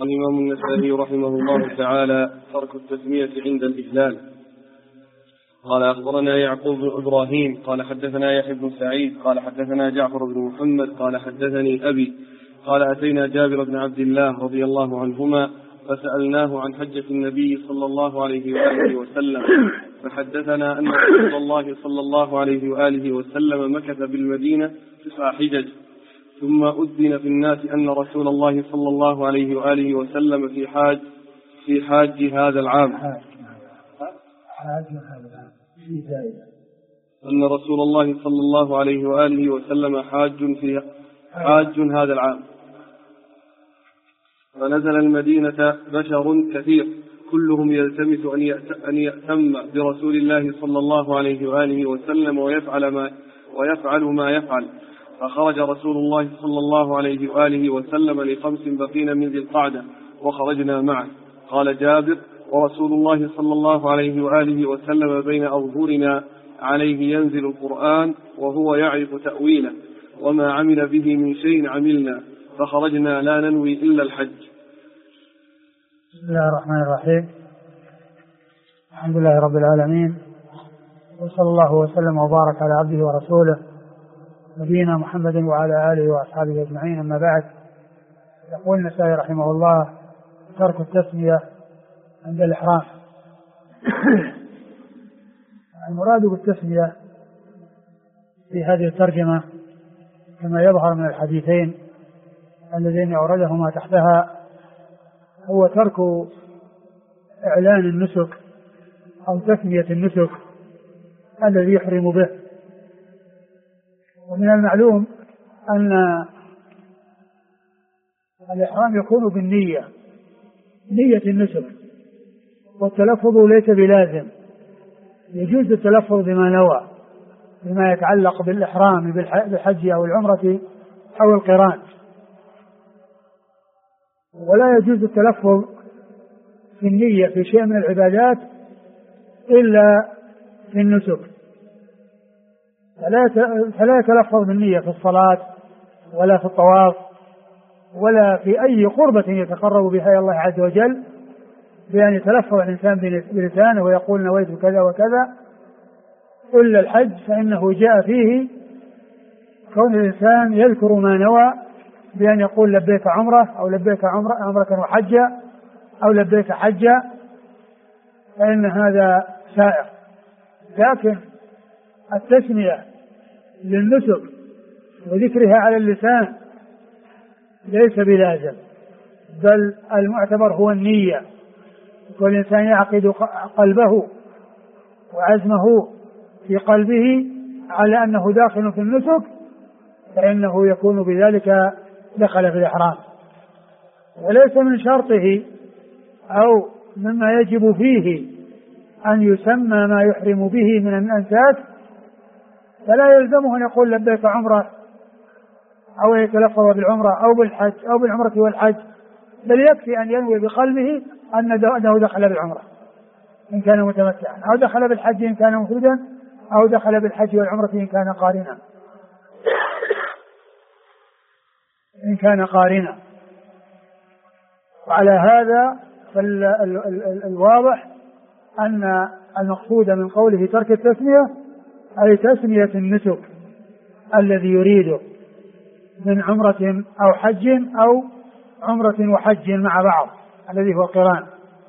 الإمام النسائي رحمه الله تعالى ترك التسمية عند الإهلال. قال أخبرنا يعقوب بن إبراهيم قال حدثنا يحيى بن سعيد قال حدثنا جعفر بن محمد قال حدثني أبي قال أتينا جابر بن عبد الله رضي الله عنهما فسألناه عن حجة النبي صلى الله عليه وآله وسلم فحدثنا أن رسول الله صلى الله عليه وآله وسلم مكث بالمدينة 9 حجج ثم أذن في الناس أن رسول الله صلى الله عليه وآله وسلم في حاج هذا العام أن رسول الله صلى الله عليه وآله وسلم حاج هذا العام. فنزل المدينة بشر كثير كلهم يلتمس أن يأتم برسول الله صلى الله عليه وآله وسلم ويفعل ما يفعل. فخرج رسول الله صلى الله عليه وآله وسلم ل5 بقين من ذي القعدة وخرجنا معه. قال جابر ورسول الله صلى الله عليه وآله وسلم بين أظهرنا عليه ينزل القرآن وهو يعرف تأويله وما عمل به من شيء عملنا فخرجنا لا ننوي إلا الحج. بسم الله الرحمن الرحيم. الحمد لله رب العالمين وصلى الله وسلم وبارك على عبده ورسوله نبينا محمد وعلى آله وأصحابه أجمعين. أما بعد، يقول النسائي رحمه الله ترك التسمية عند الإحرام. المراد بالتسمية في هذه الترجمة كما يظهر من الحديثين اللذين أوردهما تحتها هو ترك إعلان النسك أو تسمية النسك الذي يحرم به. ومن المعلوم أن الإحرام يكون بالنية، نية النسك، والتلفظ ليس بلازم، يجوز التلفظ بما نوى بما يتعلق بالإحرام بالحج أو العمرة أو القران، ولا يجوز التلفظ في النية في شيء من العبادات إلا في النسك، فلا يتلفظ بالنية في الصلاة ولا في الطواف ولا في أي قربة يتقرب بها إلى الله عز وجل بأن يتلفظ الإنسان بلسانه ويقول نويت كذا وكذا، إلا الحج فإنه جاء فيه كون الإنسان يذكر ما نوى بأن يقول لبيك عمرة أو لبيك عمرة وحجة أو لبيك حجة، فإن هذا سائغ. لكن التسمية للنسك وذكرها على اللسان ليس بلازم، بل المعتبر هو النية. كل إنسان يعقد قلبه وعزمه في قلبه على أنه داخل في النسك فإنه يكون بذلك دخل في الإحرام. وليس من شرطه أو مما يجب فيه أن يسمى ما يحرم به من الأنساك، فلا يلزمه أن يقول لبيك عمرة أو يتلفظ بالعمرة أو بالحج أو بالعمرة والحج، بل يكفي أن ينوي بقلبه أنه دخل بالعمرة إن كان متمتعا، أو دخل بالحج إن كان مفردا، أو دخل بالحج والعمرة إن كان قارنا. وعلى هذا فالواضح أن المقصود من قوله ترك التسمية أي تسمية النسك الذي يريده من عمرة أو حج أو عمرة وحج مع بعض الذي هو قران.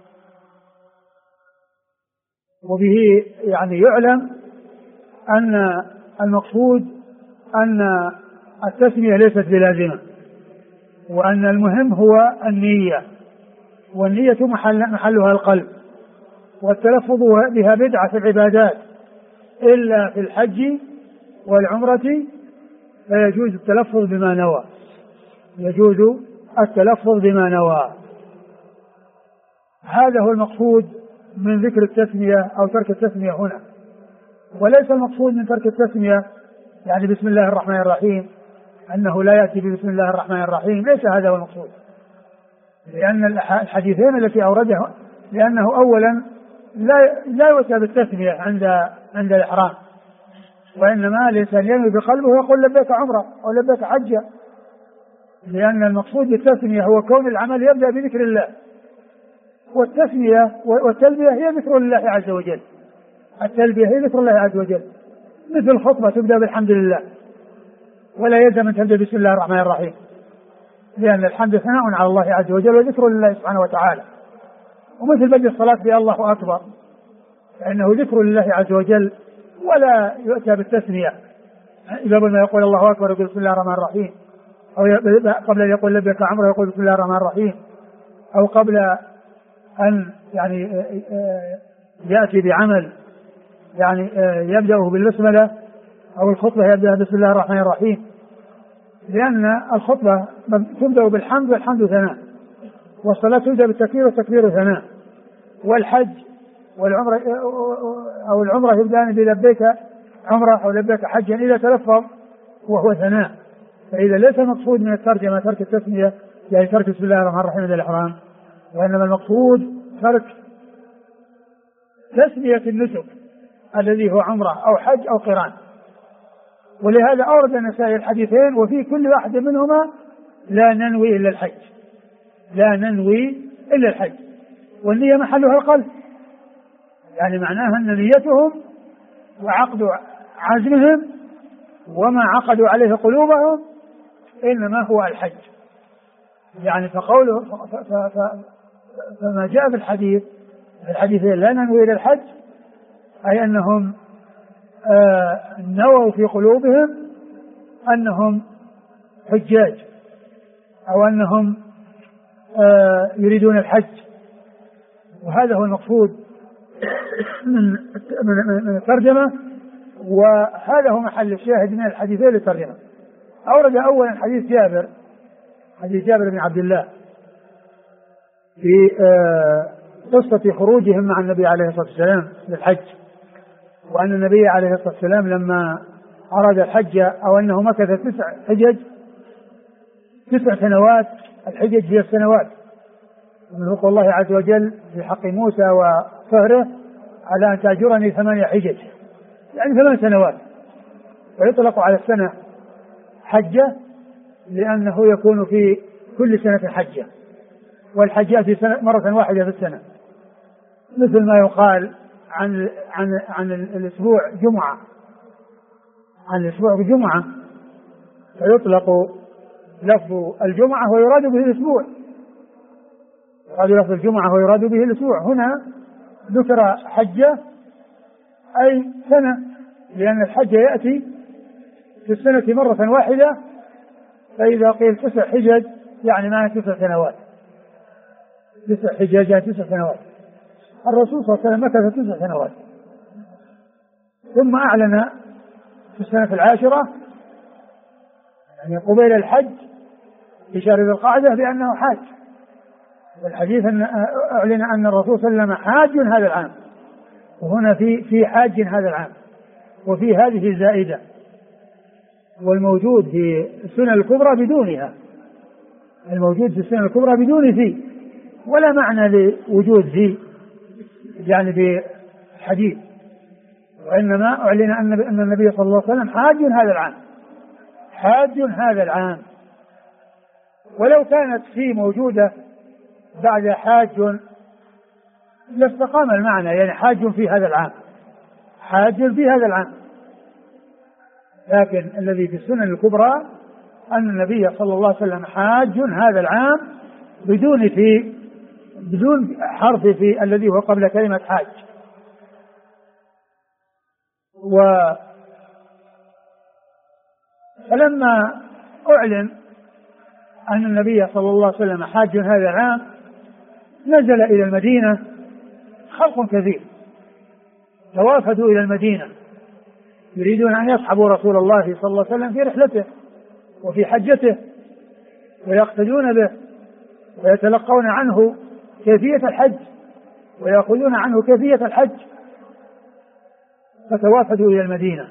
وبه يعني يعلم أن المقصود أن التسمية ليست بلازمة، وأن المهم هو النية، والنية محلها القلب، والتلفظ بها بدعة في العبادات إلا في الحج والعمرة فيجوز التلفظ بما نوى، يجوز التلفظ بما نوى. هذا هو المقصود من ذكر التسمية أو ترك التسمية هنا، وليس المقصود من ترك التسمية يعني بسم الله الرحمن الرحيم أنه لا يأتي بسم الله الرحمن الرحيم، ليس هذا هو المقصود، لأن الحديثين التي أورده لأنه أولا لا يؤتى بالتسمية عند الإحرام، وإنما الإنسان ينوي بقلبه ويقول لبيك عمرة أو لبيك حجة، لأن المقصود بالتسمية هو كون العمل يبدأ بذكر الله، والتسمية والتلبية هي ذكر الله عز وجل. التلبية هي ذكر الله عز وجل، مثل الخطبة تبدأ بالحمد لله، ولا يلزم أن تبدأ بسم الله الرحمن الرحيم، لأن الحمد ثناء على الله عز وجل وذكر لله سبحانه وتعالى. ومثل بدء الصلاة بالله أكبر، فإنه ذكر لله عز وجل ولا يؤتى بالتسمية. قبل ما يقول الله أكبر يقول بسم الله الرحمن الرحيم، أو قبل أن يقول لبيك عمره يقول بسم الله الرحمن الرحيم، أو قبل أن يعني يأتي بعمل يعني يبدأه بالبسملة، أو الخطبة يبدأ بسم الله الرحمن الرحيم، لأن الخطبة تبدأ بالحمد والحمد ثناء، والصلاة تبدأ بالتكبير والتكبير ثناء، والحج والعمرة أو العمرة يبدأ بلبيك عمرة أو لبيك حجا إذا تلفظ وهو ثناء. فإذا ليس المقصود من الترجمة ترك التسمية يعني ترك بسم الله الرحمن الرحيم إلى الإحرام، وإنما المقصود ترك تسمية النسك الذي هو عمرة أو حج أو قران. ولهذا أورد النسائي الحديثين، وفي كل واحد منهما لا ننوي إلا الحج، لا ننوي إلا الحج، والنية محلها القلب، يعني معناها أن نيتهم وعقد عزمهم وما عقدوا عليه قلوبهم إنما هو الحج. يعني فقوله فما جاء في الحديثين لا ننوي إلى الحج، أي أنهم نووا في قلوبهم أنهم حجاج، أو أنهم يريدون الحج، وهذا هو المقصود من الترجمة، وهذا هو محل الشاهد من الحديثين للترجمة. أورد أولا حديث جابر بن عبد الله في قصة خروجهم مع النبي عليه الصلاة والسلام للحج، وأن النبي عليه الصلاة والسلام لما أراد الحج أو أنه مكث 9 سنوات، الحجج هي السنوات، ومن حق الله عز وجل في حق موسى وفهره على أن تأجرني 8 حجج، يعني 8 سنوات، ويطلق على السنة حجة لأنه يكون في كل سنة حجة، والحجات في سنة مرة واحدة في السنة، مثل ما يقال عن الأسبوع جمعة، عن الأسبوع بجمعة، فيطلق لفظ الجمعة ويراد به الأسبوع، يراد لفظ الجمعة ويراد به الأسبوع. هنا ذكر حجة أي سنة، لأن الحج يأتي في السنة مرة واحدة، فإذا قيل 9 حجج يعني معنى 9 سنوات، 9 حجج يعني 9 سنوات. الرسول صلى الله عليه وسلم مكث 9 سنوات، ثم أعلن في السنة 10 يعني قبيل الحج في شهر ذي القعدة بأنه حاج، والحديث أن أعلن أن الرسول صلى الله عليه وسلم حاج هذا العام، وهنا في حاج هذا العام، وفي هذه الزائدة، والموجود في السنن الكبرى بدونها، الموجود في السنن الكبرى بدون في، ولا معنى لوجود في يعني بالحديث، وإنما أعلن أن النبي صلى الله عليه وسلم حاج هذا العام، حاج هذا العام. ولو كانت في موجودة بعد حاج لاستقام المعنى، يعني حاج في هذا العام، حاج في هذا العام، لكن الذي في السنن الكبرى أن النبي صلى الله عليه وسلم حاج هذا العام بدون حرف في الذي هو قبل كلمة حاج. فلما أعلن أن النبي صلى الله عليه وسلم حاج هذا العام نزل إلى المدينة خلق كثير، توافدوا إلى المدينة يريدون أن يصحبوا رسول الله صلى الله عليه وسلم في رحلته وفي حجته، ويقتدون به ويتلقون عنه كيفية الحج ويأخذون عنه كيفية الحج، فتوافدوا إلى المدينة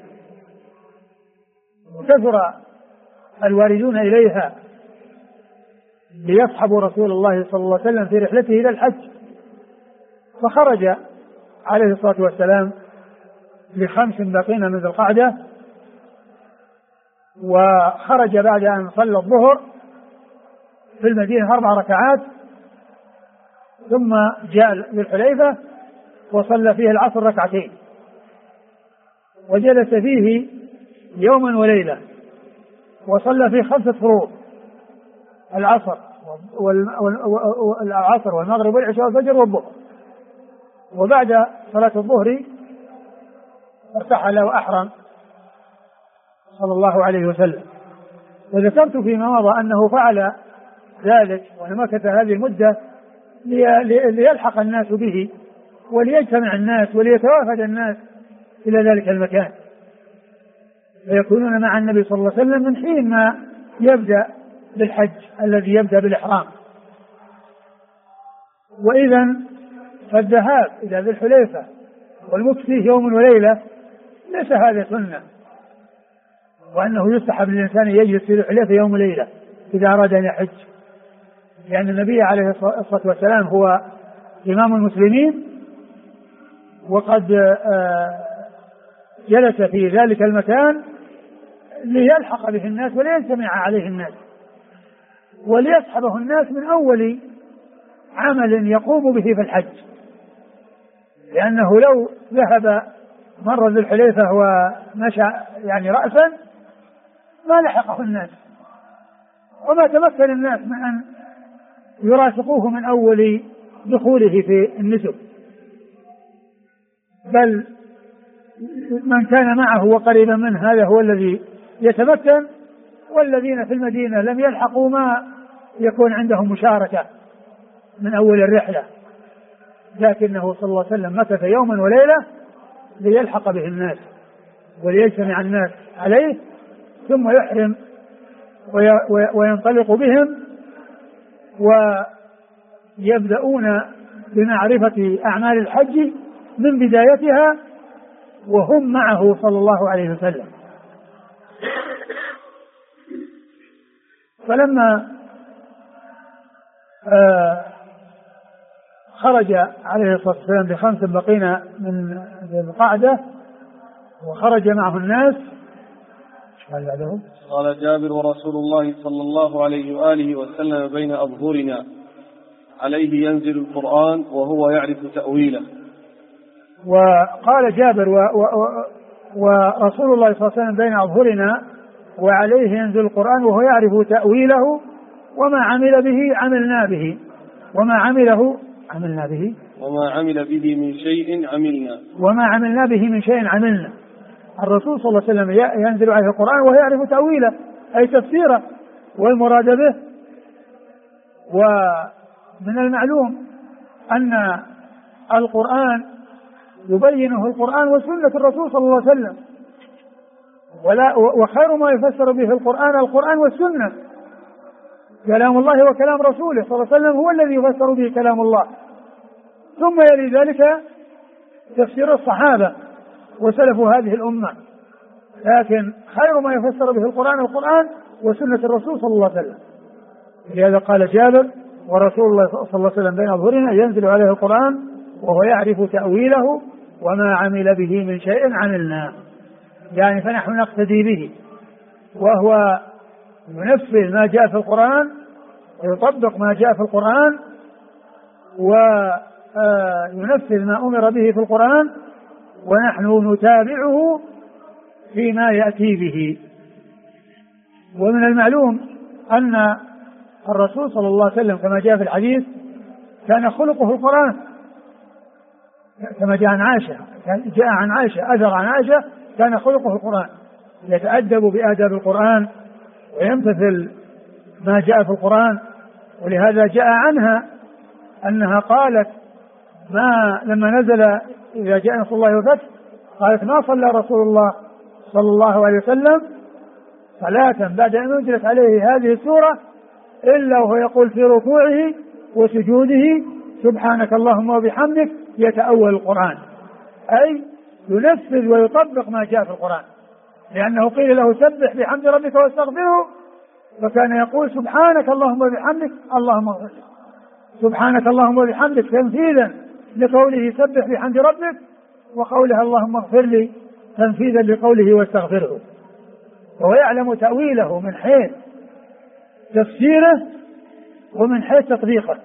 وكثر الواردون إليها ليصحبوا رسول الله صلى الله عليه وسلم في رحلته إلى الحج. فخرج عليه الصلاة والسلام ل5 بقين من ذي القعدة، وخرج بعد أن صلى الظهر في المدينة 4 ركعات، ثم جاء ذو الحليفة وصلى فيه العصر 2 ركعتين، وجلس فيه يوما وليلة، وصلى فيه 5 فروض: العصر والمغرب والعشاء والفجر والظهر. وبعد صلاة الظهر ارتحل وأحرم صلى الله عليه وسلم. وذكرت فيما مضى أنه فعل ذلك ومكث هذه المدة ليلحق الناس به، وليجتمع الناس وليتوافد الناس إلى ذلك المكان، فيكونون مع النبي صلى الله عليه وسلم من حين ما يبدأ بالحج الذي يبدأ بالإحرام. وإذا فالذهاب إلى ذي الحليفة والمكث فيه يوم وليلة ليس هذا سنة، وأنه يستحب للإنسان يجلس في ذي الحليفة يوم وليلة إذا أراد أن يحج، لأن النبي عليه الصلاة والسلام هو إمام المسلمين، وقد جلس في ذلك المكان ليلحق به الناس وليجتمع عليه الناس وليصحبه الناس من أول عمل يقوم به في الحج، لأنه لو ذهب مر ذي الحليفة ومشى يعني رأسا ما لحقه الناس، وما تمكن الناس من أن يرافقوه من أول دخوله في النسك، بل من كان معه وقريبا منه هذا هو الذي يتمكن، والذين في المدينة لم يلحقوا ما يكون عندهم مشاركة من أول الرحلة، لكنه صلى الله عليه وسلم مكث يوما وليلة ليلحق به الناس وليجتمع الناس عليه، ثم يحرم وينطلق بهم ويبدأون بمعرفة أعمال الحج من بدايتها وهم معه صلى الله عليه وسلم. فلما خرج عليه الصلاة والسلام ب5 بقين من القعدة وخرج معه الناس، قال جابر: ورسول الله صلى الله عليه وآله وسلم بين أظهرنا عليه ينزل القرآن وهو يعرف تأويله. وقال جابر: ورسول الله صلى الله عليه وسلم بين أظهرنا وعليه ينزل القرآن وهو يعرف تأويله، وما عمل به عملنا به، وما عمل به من شيء عملنا. الرسول صلى الله عليه وسلم ينزل عليه القرآن وهو يعرف تأويله أي تفسيره والمراد به. ومن المعلوم أن القرآن يبينه القرآن وسنة الرسول صلى الله عليه وسلم، وخير ما يفسر به القرآن والسنة، كلام الله وكلام رسوله صلى الله عليه وسلم هو الذي يفسر به كلام الله، ثم يلي ذلك تفسير الصحابة وسلف هذه الأمة، لكن خير ما يفسر به القرآن وسنة الرسول صلى الله عليه وسلم. لهذا قال جابر: ورسول الله صلى الله عليه وسلم بين أظهرنا ينزل عليه القرآن وهو يعرف تأويله وما عمل به من شيء عملنا، يعني فنحن نقتدي به، وهو ينفذ ما جاء في القرآن ويطبق ما جاء في القرآن وينفذ ما أمر به في القرآن، ونحن نتابعه فيما يأتي به. ومن المعلوم أن الرسول صلى الله عليه وسلم كما جاء في الحديث كان خلقه القرآن، كما جاء عن عائشة أثر عن عائشة كان خلقه القرآن، يتأدب بآداب القرآن ويمتثل ما جاء في القرآن. ولهذا جاء عنها أنها قالت لما نزل إذا جاء نصر الله والفتح قالت: ما صلى رسول الله صلى الله عليه وسلم صلاة بعد أن أنزلت عليه هذه السورة إلا وهو يقول في ركوعه وسجوده: سبحانك اللهم وبحمدك، يتأول القرآن، أي ينفذ ويطبق ما جاء في القرآن، لأنه قيل له: سبح بحمد ربك واستغفره، فكان يقول: سبحانك اللهم وبحمدك اللهم اغفر لي، سبحانك اللهم وبحمدك تنفيذا لقوله سبح بحمد ربك، وقولها اللهم اغفر لي تنفيذا لقوله واستغفره. وهو يعلم تأويله من حيث تفسيره ومن حيث تطبيقه،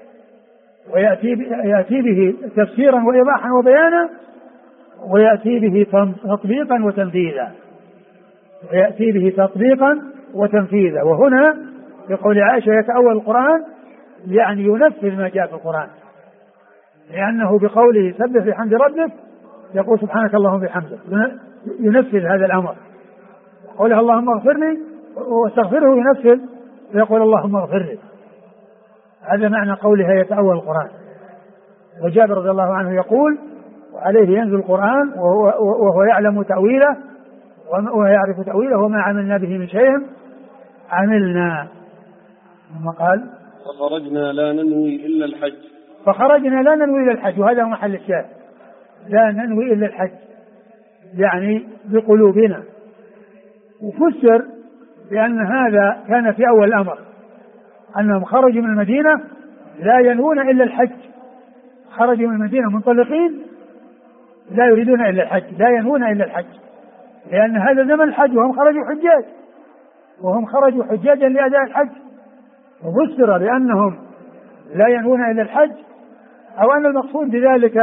ويأتي به تفسيرا وإيضاحا وبيانا، ويأتي به تطبيقا وتنفيذا، ويأتي به تطبيقا وتنفيذا. وهنا يقول عائشة يتأول القرآن يعني ينفذ ما جاء في القرآن، لأنه بقوله سبح بحمد ربك يقول سبحانك اللهم بحمدك، ينفذ هذا الأمر. قوله اللهم اغفر لي واستغفره ينفذ، ويقول اللهم اغفر لي. هذا معنى قولها يتأول القرآن. وجابر رضي الله عنه يقول وعليه ينزل القرآن وهو يعلم تأويله ويعرف تأويله وما عملنا به من شيء عملنا. ثم قال فخرجنا لا ننوي إلا الحج. فخرجنا لا ننوي إلا الحج، وهذا هو محل الشاهد، لا ننوي إلا الحج يعني بقلوبنا. وفسر بأن هذا كان في أول الأمر، أنهم خرجوا من المدينة لا ينوون إلا الحج، خرجوا من المدينة منطلقين لا يريدون إلا الحج، لا ينوون إلا الحج، لأن هذا زمن الحج وهم خرجوا حجاج، وهم خرجوا حجاجا لأداء الحج. وفسر بأنهم لا ينوون إلا الحج، أو أن المقصود بذلك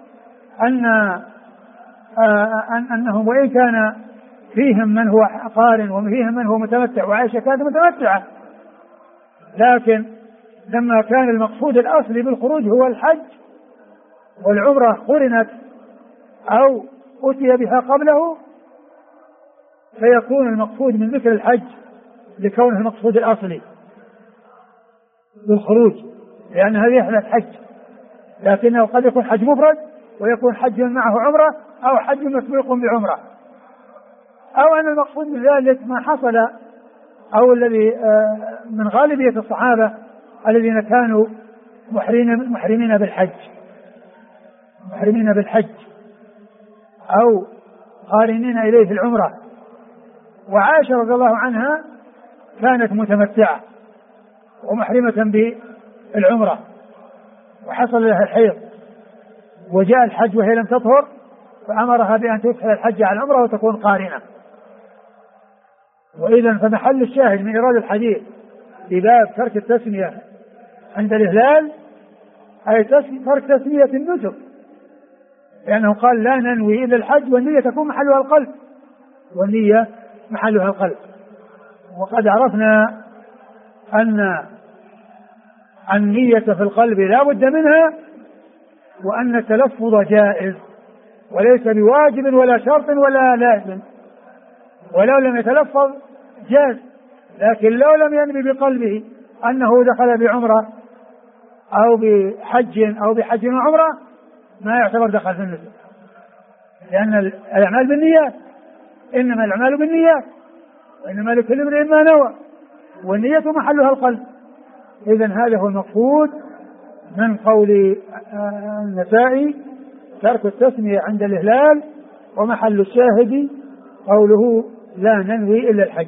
أنهم وإن كان فيهم من هو قارن وفيهم من هو متمتع، وعائشة كانت متمتعة، لكن لما كان المقصود الأصلي بالخروج هو الحج والعمرة قرنت أو أتي بها قبله، فيكون المقصود من ذكر الحج لكونه المقصود الأصلي بالخروج، لأن هذه يحدث حج، لكنه قد يكون حج مفرد ويكون حج معه عمرة أو حج مسبوق بعمرة، أو أن المقصود من ذلك ما حصل أو الذي من غالبية الصحابة الذين كانوا محرمين بالحج أو قارنين إليه في العمرة. وعائشة رضي الله عنها كانت متمتعة ومحرمة بالعمرة وحصل لها الحيض وجاء الحج وهي لم تطهر، فأمرها بأن تدخل الحج على العمرة وتكون قارنة. وإذا فمحل الشاهد من إيراد الحديث في باب ترك التسمية عند الإهلال أي ترك تسمية النسك، لأنه قال لا ننوي إلا الحج، والنية تكون محلها القلب، والنية محلها القلب. وقد عرفنا أن النية في القلب لا بد منها، وأن التلفظ جائز وليس بواجب ولا شرط ولا لازم، ولو لم يتلفظ جاز، لكن لو لم ينوي بقلبه أنه دخل بعمرة أو بحج وعمرة ما يعتبر دخل في النسك، لأن الأعمال بالنيات، إنما الأعمال بالنيات وإنما لكل امرئ ما نوى، والنية محلها القلب. إذن هذا هو المقصود من قول النسائي ترك التسمية عند الإهلال، ومحل الشاهد قوله لا ننوي إلا الحج.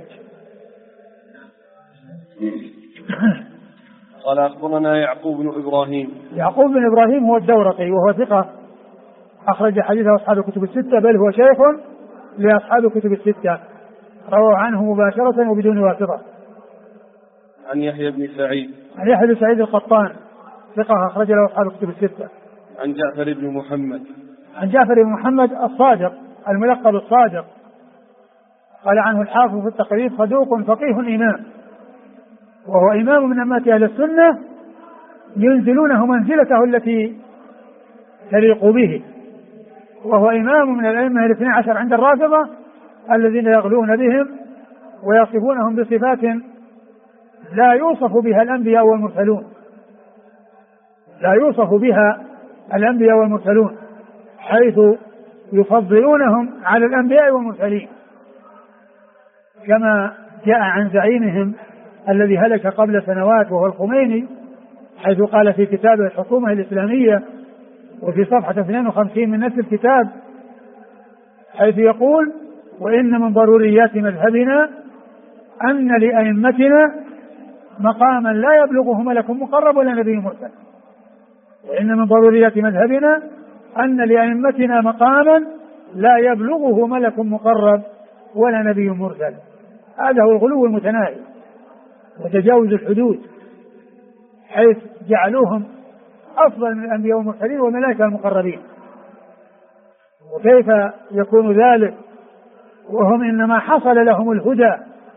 قال أخبرنا يعقوب بن إبراهيم. يعقوب بن إبراهيم هو الدورقي وهو ثقة أخرج حديثه أصحاب الكتب الستة، بل هو شيخ لأصحاب الكتب الستة، روى عنه مباشرة وبدون واسطة. عن يحيى بن سعيد. عن يحيى بن سعيد القطان ثقة أخرج له أصحاب الكتب الستة. عن جعفر بن محمد. عن جعفر بن محمد الصادق الملقب الصادق، قال عنه الحافظ في التقريب صدوق فقيه إمام، وهو إمام من أمة أهل السنة ينزلونه منزلته التي تليق به، وهو إمام من الأئمة الاثني عشر عند الرافضة الذين يغلون بهم ويصفونهم بصفات لا يوصف بها الأنبياء والمرسلون، لا يوصف بها الأنبياء والمرسلون، حيث يفضلونهم على الأنبياء والمرسلين، كما جاء عن زعيمهم الذي هلك قبل سنوات وهو الخميني، حيث قال في كتابه الحكومة الإسلامية وفي صفحة 52 من نفس الكتاب، حيث يقول وإن من ضروريات مذهبنا أن لأئمتنا مقاما لا يبلغه ملك مقرب ولا نبي مرسل. وإن من ضروريات مذهبنا أن لأئمتنا مقاما لا يبلغه ملك مقرب ولا نبي مرسل. هذا هو الغلو المتناهي وتجاوز الحدود، حيث جعلوهم أفضل من الأنبياء والمرسلين والملائكة المقربين. وكيف يكون ذلك وهم إنما حصل لهم الهدى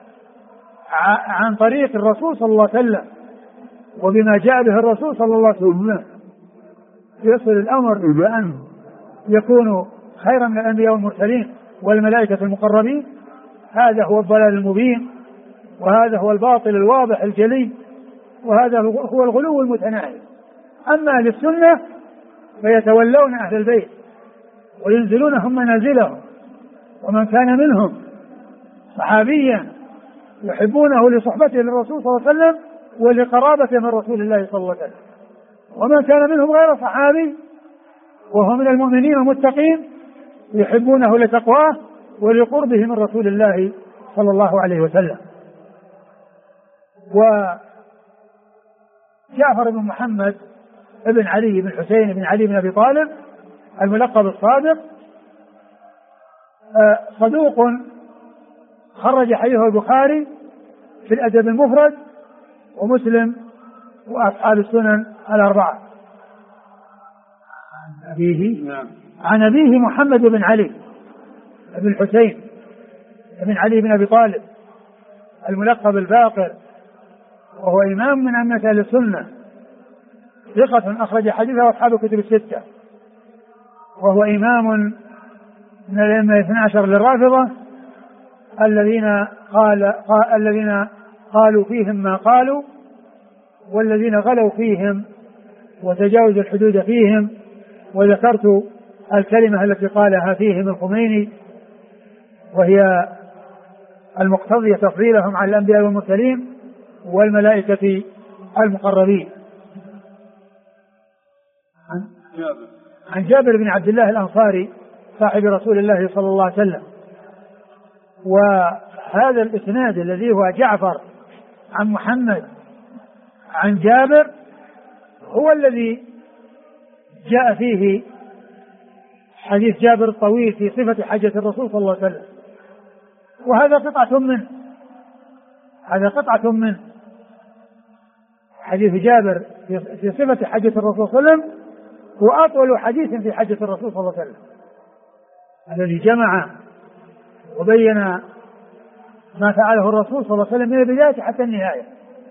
عن طريق الرسول صلى الله عليه وسلم وبما جاء به الرسول صلى الله عليه وسلم، يصل الأمر إلى أن يكونوا خيرا من الأنبياء والمرسلين والملائكة المقربين. هذا هو الضلال المبين، وهذا هو الباطل الواضح الجلي، وهذا هو الغلو المتناهي. أما أهل السنة فيتولون أهل البيت وينزلونهم منازلهم، ومن كان منهم صحابيا يحبونه لصحبته للرسول صلى الله عليه وسلم ولقرابته من رسول الله صلى الله عليه وسلم، ومن كان منهم غير صحابي وهو من المؤمنين المتقين يحبونه لتقواه ولقربه من رسول الله صلى الله عليه وسلم. وجعفر بن محمد ابن علي بن حسين بن علي بن أبي طالب الملقب الصادق صدوق خرج حديثه البخاري في الأدب المفرد ومسلم وأصحاب السنن الأربعة. عن أبيه محمد بن علي بن حسين بن علي بن أبي طالب الملقب الباقر، وهو إمام من أئمة أهل السنة، ثقة أخرج حديثه أصحاب الكتب الستة، وهو إمام من الأئمة 12 للرافضة الذين قالوا فيهم ما قالوا، والذين غلوا فيهم وتجاوزوا الحدود فيهم. وذكرت الكلمة التي قالها فيهم الخميني، وهي المقتضية تفضيلهم على الأنبياء والمرسلين والملائكة المقربين. عن جابر بن عبد الله الأنصاري صاحب رسول الله صلى الله عليه وسلم. وهذا الإسناد الذي هو جعفر عن محمد عن جابر هو الذي جاء فيه حديث جابر الطويل في صفة حجة الرسول صلى الله عليه وسلم، وهذا قطعة منه. هذا قطعة منه حديث جابر في صفة حجة الرسول صلى الله عليه وسلم، هو أطول حديث في حجة الرسول صلى الله عليه وسلم، الذي جمع وبين ما فعله الرسول صلى الله عليه وسلم من البداية حتى النهاية.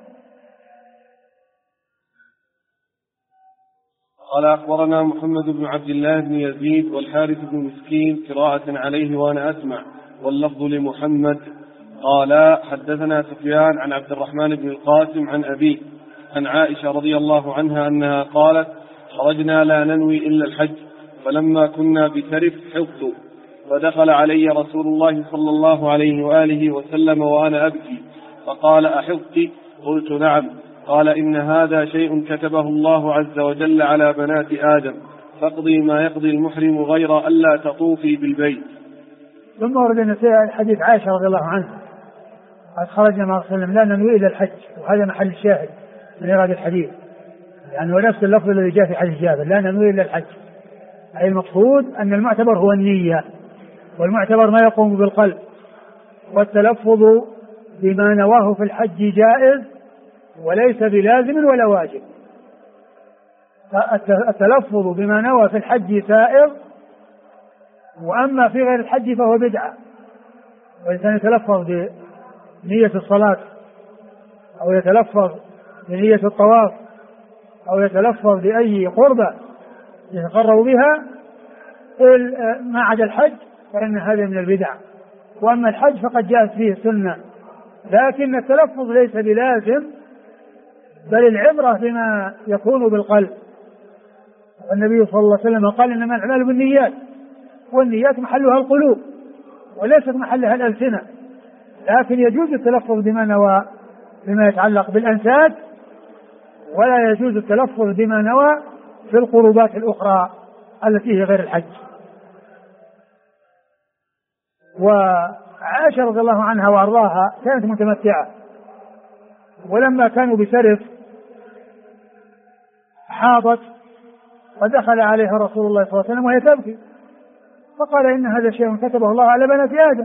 قال أخبرنا محمد بن عبد الله بن يزيد والحارث بن مسكين قراءة عليه وأنا أسمع، واللفظ لمحمد. قال حدثنا سفيان عن عبد الرحمن بن القاسم عن أبيه عن عائشة رضي الله عنها أنها قالت: خرجنا لا ننوي إلا الحج، فلما كنا بترف حفظ، فدخل علي رسول الله صلى الله عليه وآله وسلم وأنا أبكي، فقال: أحفظت؟ قلت: نعم. قال: إن هذا شيء كتبه الله عز وجل على بنات آدم، فاقضي ما يقضي المحرم غير ألا تطوفي بالبيت. ثم ورد حديث عائشة رضي الله عنها قد خرجنا مع رسول الله لا ننوي إلا الحج، وهذا محل الشاهد من إيراد الحديث، يعني هو نفس اللفظ الذي جاء في حديث جابر لا ننوي إلا الحج، أي المقصود أن المعتبر هو النية، والمعتبر ما يقوم بالقلب، والتلفظ بما نواه في الحج جائز وليس بلازم ولا واجب. التلفظ بما نوى في الحج سائر، وأما في غير الحج فهو بدعة. والإنسان يتلفظ بنية الصلاة أو يتلفظ بنية الطواف أو يتلفظ بأي قربة يتقرب بها ما عدا الحج فإن هذا من البدع. وأما الحج فقد جاءت فيه السنة، لكن التلفظ ليس بلازم، بل العبرة بما يكون بالقلب. والنبي صلى الله عليه وسلم قال: إنما الأعمال بالنيات، والنيات محلها القلوب وليست محلها الألسنة، لكن يجوز التلفظ بما نوى بما يتعلق بالأنساب، ولا يجوز التلفظ بما نوى في القربات الأخرى التي هي غير الحج. وعائشة رضي الله عنها وأرضاها كانت متمتعة، ولما كانوا بسرف حاضت ودخل عليها رسول الله صلى الله عليه وسلم وهي تبكي، فقال: إن هذا شيء كتبه الله على بنات آدم،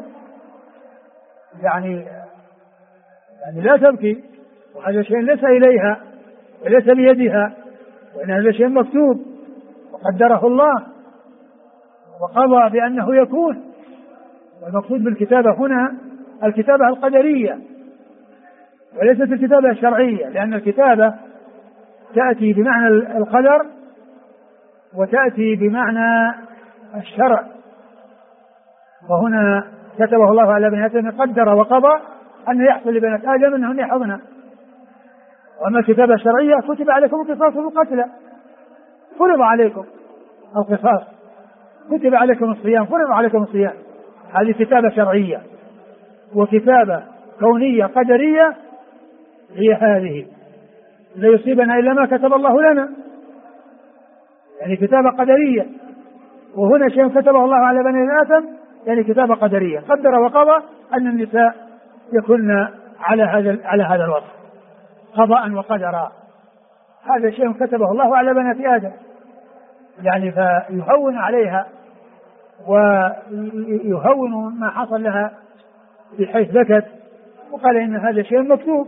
يعني لا تبكي، وهذا شيء ليس إليها وليس بيدها، وإن هذا شيء مكتوب وقدره الله وقضى بأنه يكون. والمقصود بالكتابة هنا الكتابة القدرية وليست الكتابة الشرعية، لأن الكتابة تأتي بمعنى القدر وتأتي بمعنى الشرع، وهنا كتبه الله على بني آدم قدر وقضى أن يحصل لبني آدم أنهم يحفظنا. وأما الكتابة الشرعية كتب عليكم القصاص في القتلى، فرض عليكم القصاص، كتب عليكم الصيام، فرض عليكم الصيام. هذه كتابة شرعية. وكتابة كونية قدرية هي هذه لا يصيبنا إلا ما كتب الله لنا، يعني كتابة قدرية. وهنا شيء كتبه الله على بني آدم يعني كتابة قدرية، قدر وقضى أن النساء يكون على هذا الوصف قضاء وقدرا. هذا شيء كتبه الله على بنات آدم، يعني فيهون عليها ويهون ما حصل لها بحيث بكت وقال إن هذا شيء مكتوب،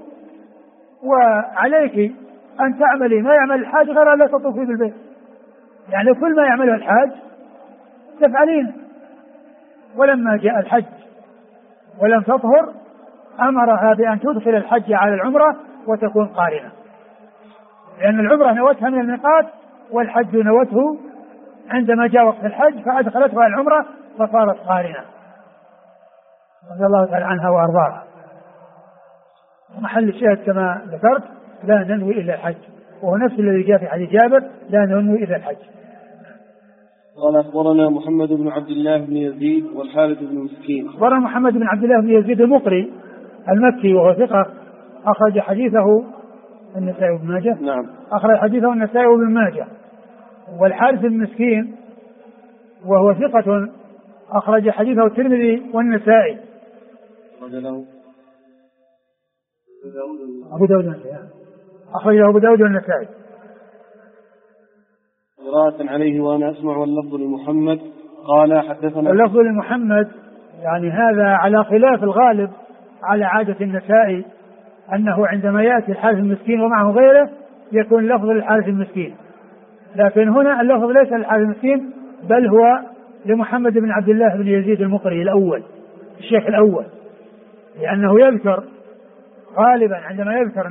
وعليك أن تعملي ما يعمل الحاج غير أن لا تطوفي بالبيت، يعني كل ما يعمله الحاج تفعلين. ولما جاء الحج ولم تطهر أمرها بأن تدخل الحج على العمرة وتكون قارنة، لأن العمرة نوتها من الميقات والحج نوته عندما جاء وقت الحج فأدخلتها على العمرة فصارت قارنة رضي الله تعالى عنها وأرضاها. محل الشاهد كما ذكرت لا ننوي إلا الحج، وهو نفس الذي جاء في حديث جابر لا ننوي إلا الحج. قال أخبرنا محمد بن عبد الله بن يزيد والحارث بن مسكين. أخبرنا محمد بن عبد الله بن يزيد المقري المكي وهو ثقة أخرج حديثه النسائي وابن ماجه. نعم. أخرج حديثه النسائي وابن ماجه. والحارث بن مسكين وهو ثقة أخرج حديثه الترمذي والنسائي. أبو داود أخرجه أبو داود والنسائي. قراءة عليه وأنا أسمع واللفظ لمحمد قال حدثنا. اللفظ لمحمد يعني هذا على خلاف الغالب على عادة النسائي أنه عندما يأتي الحارث المسكين ومعه غيره يكون لفظ للحارث المسكين، لكن هنا اللفظ ليس للحارث المسكين بل هو لمحمد بن عبد الله بن يزيد المقري الأول الشيخ الأول، لأنه يذكر غالبا عندما يذكر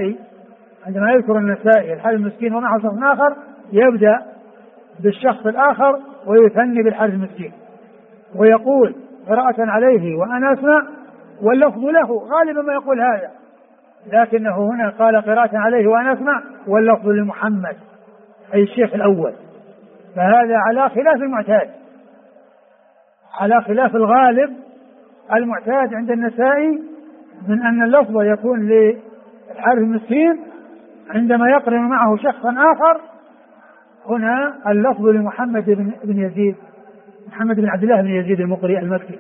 النسائي الحارث المسكين ومعه شخص آخر يبدأ بالشخص الآخر ويثني بالحارث المسكين ويقول قراءة عليه وأنا أسمع واللفظ له، غالبا ما يقول هذا، لكنه هنا قال قراءة عليه وأنا أسمع واللفظ لمحمد أي الشيخ الأول. فهذا على خلاف المعتاد، على خلاف الغالب المعتاد عند النسائي من أن اللفظ يكون للحارث المسكين عندما يقرن معه شخصا آخر. هنا اللفظ لمحمد بن يزيد محمد بن عبد الله بن يزيد المقري المكي.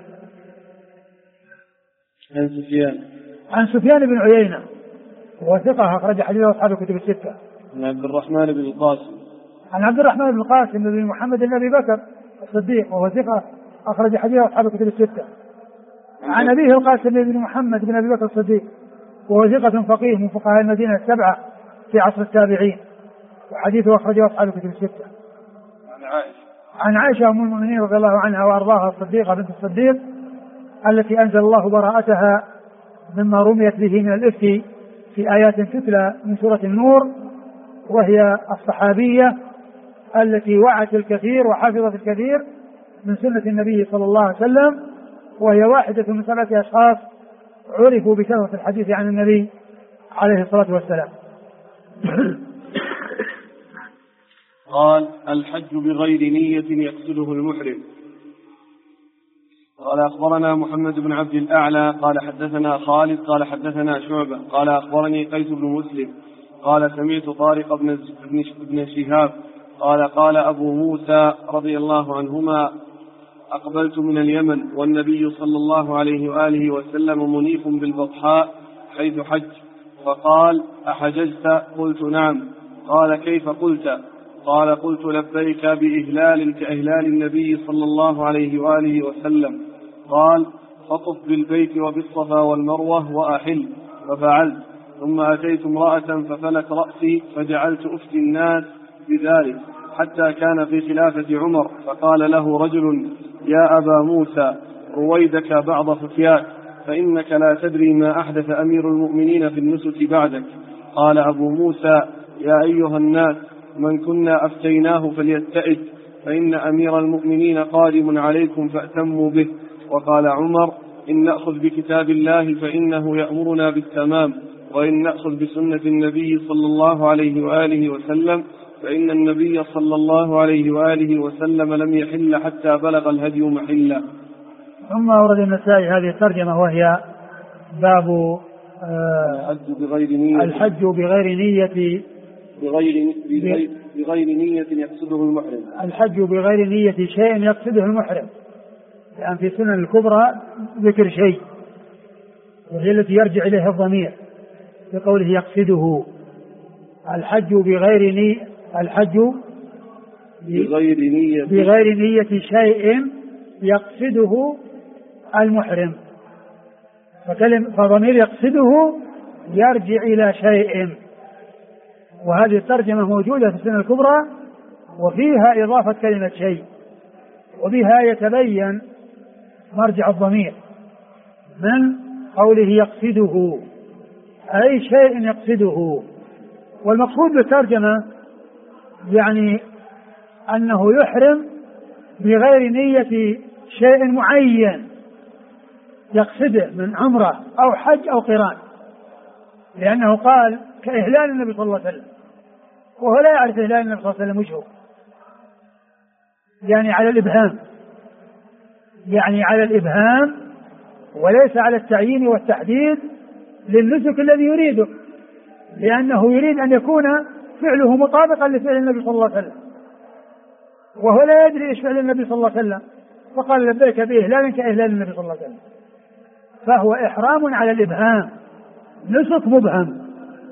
عن سفيان بن عيينة وهو ثقة أخرج حديثه أصحاب الكتب الستة. عن عبد الرحمن بن القاسم. عن عبد الرحمن بن القاسم بن محمد بن أبي بكر الصديق وهو ثقة أخرج حديثه أصحاب الكتب الستة. عن أبيه القاسم بن محمد بن أبي بكر الصديق وهو ثقة فقيه من فقهاء المدينة السبعة في عصر التابعين وحديثه أخرجه أصحاب الكتب الستة. عن عائشة أم المؤمنين رضي الله عنها وأرضاها الصديقة بنت الصديق التي أنزل الله براءتها مما رميت به من الإفك في آيات تتلى من سورة النور، وهي الصحابية التي وعت الكثير وحفظت الكثير من سنة النبي صلى الله عليه وسلم، وهي واحدة من 7 أشخاص عرفوا بكثرة الحديث عن النبي عليه الصلاة والسلام. قال الحج بغير نية يقصده المحرم. قال أخبرنا محمد بن عبد الأعلى قال حدثنا خالد قال حدثنا شعبة قال أخبرني قيس بن مسلم قال سمعت طارق بن شهاب قال أبو موسى رضي الله عنهما أقبلت من اليمن والنبي صلى الله عليه وآله وسلم منيف بالبطحاء حيث حج، فقال أحججت؟ قلت نعم. قال كيف قلت؟ قال قلت لبيك بإهلال كإهلال النبي صلى الله عليه وآله وسلم. قال فطف بالبيت وبالصفا والمروة وأحل، ففعلت. ثم أتيت امرأة ففلت رأسي فجعلت أفتي الناس بذلك حتى كان في خلافة عمر، فقال له رجل: يا أبا موسى رويدك بعض فتياك، فإنك لا تدري ما أحدث أمير المؤمنين في النسك بعدك. قال أبو موسى: يا أيها الناس، من كنا أفتيناه فليتئد، فإن أمير المؤمنين قادم عليكم فأتموا به. وقال عمر: إن نأخذ بكتاب الله فإنه يأمرنا بالتمام، وإن نأخذ بسنة النبي صلى الله عليه وآله وسلم فإن النبي صلى الله عليه وآله وسلم لم يحل حتى بلغ الهدي محلا. ثم أورد النسائي هذه الترجمة وهي باب الحج بغير نية يقصده المحرم. الحج بغير نية شيء يقصده المحرم، لأن في سنن الكبرى ذكر شيء وهي التي يرجع إليها الضمير بقوله يقصده. الحج بغير نية شيء يقصده المحرم، فضمير يقصده يرجع إلى شيء. وهذه الترجمة موجودة في السنة الكبرى وفيها إضافة كلمة شيء، وبها يتبين مرجع الضمير من قوله يقصده، أي شيء يقصده. والمقصود بالترجمة يعني أنه يحرم بغير نية شيء معين يقصده من عمرة أو حج أو قران، لأنه قال كإهلال النبي صلى الله عليه وسلم، وهو لا يعرف إهلال النبي صلى الله عليه وسلم وجهه، يعني على الإبهام وليس على التعيين والتحديد للنسك الذي يريده، لأنه يريد أن يكون فعله مطابقا لفعل النبي صلى الله عليه وسلم، وهو لا يدري إيش فعل النبي صلى الله عليه وسلم، فقال لبيك بإهلال كإهلال النبي صلى الله عليه وسلم، فهو إحرام على الإبهام، نسك مبهم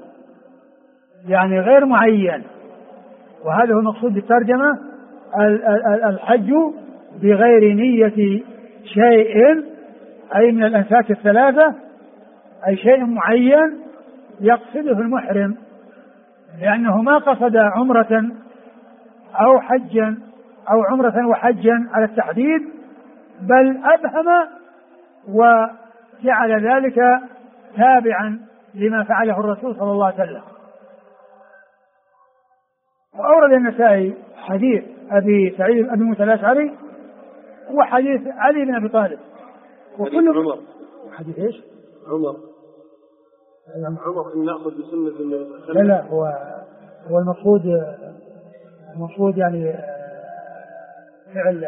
يعني غير معين. وهذا هو المقصود بالترجمة، الحج بغير نية شيء أي من الأنساك الثلاثة، أي شيء معين يقصده المحرم، لأنه ما قصد عمرة أو حجا أو عمرة وحجا على التحديد، بل أبهم وجعل ذلك تابعا لما فعله الرسول صلى الله عليه وسلم. وأورد النسائي حديث أبي سعيد أبي موسى الأشعري وحديث علي بن أبي طالب، وكل عمر. حديث إيش؟ عمر إن نأخذ بسنة النبي صلى الله عليه وسلم. لا هو المقصود يعني فعل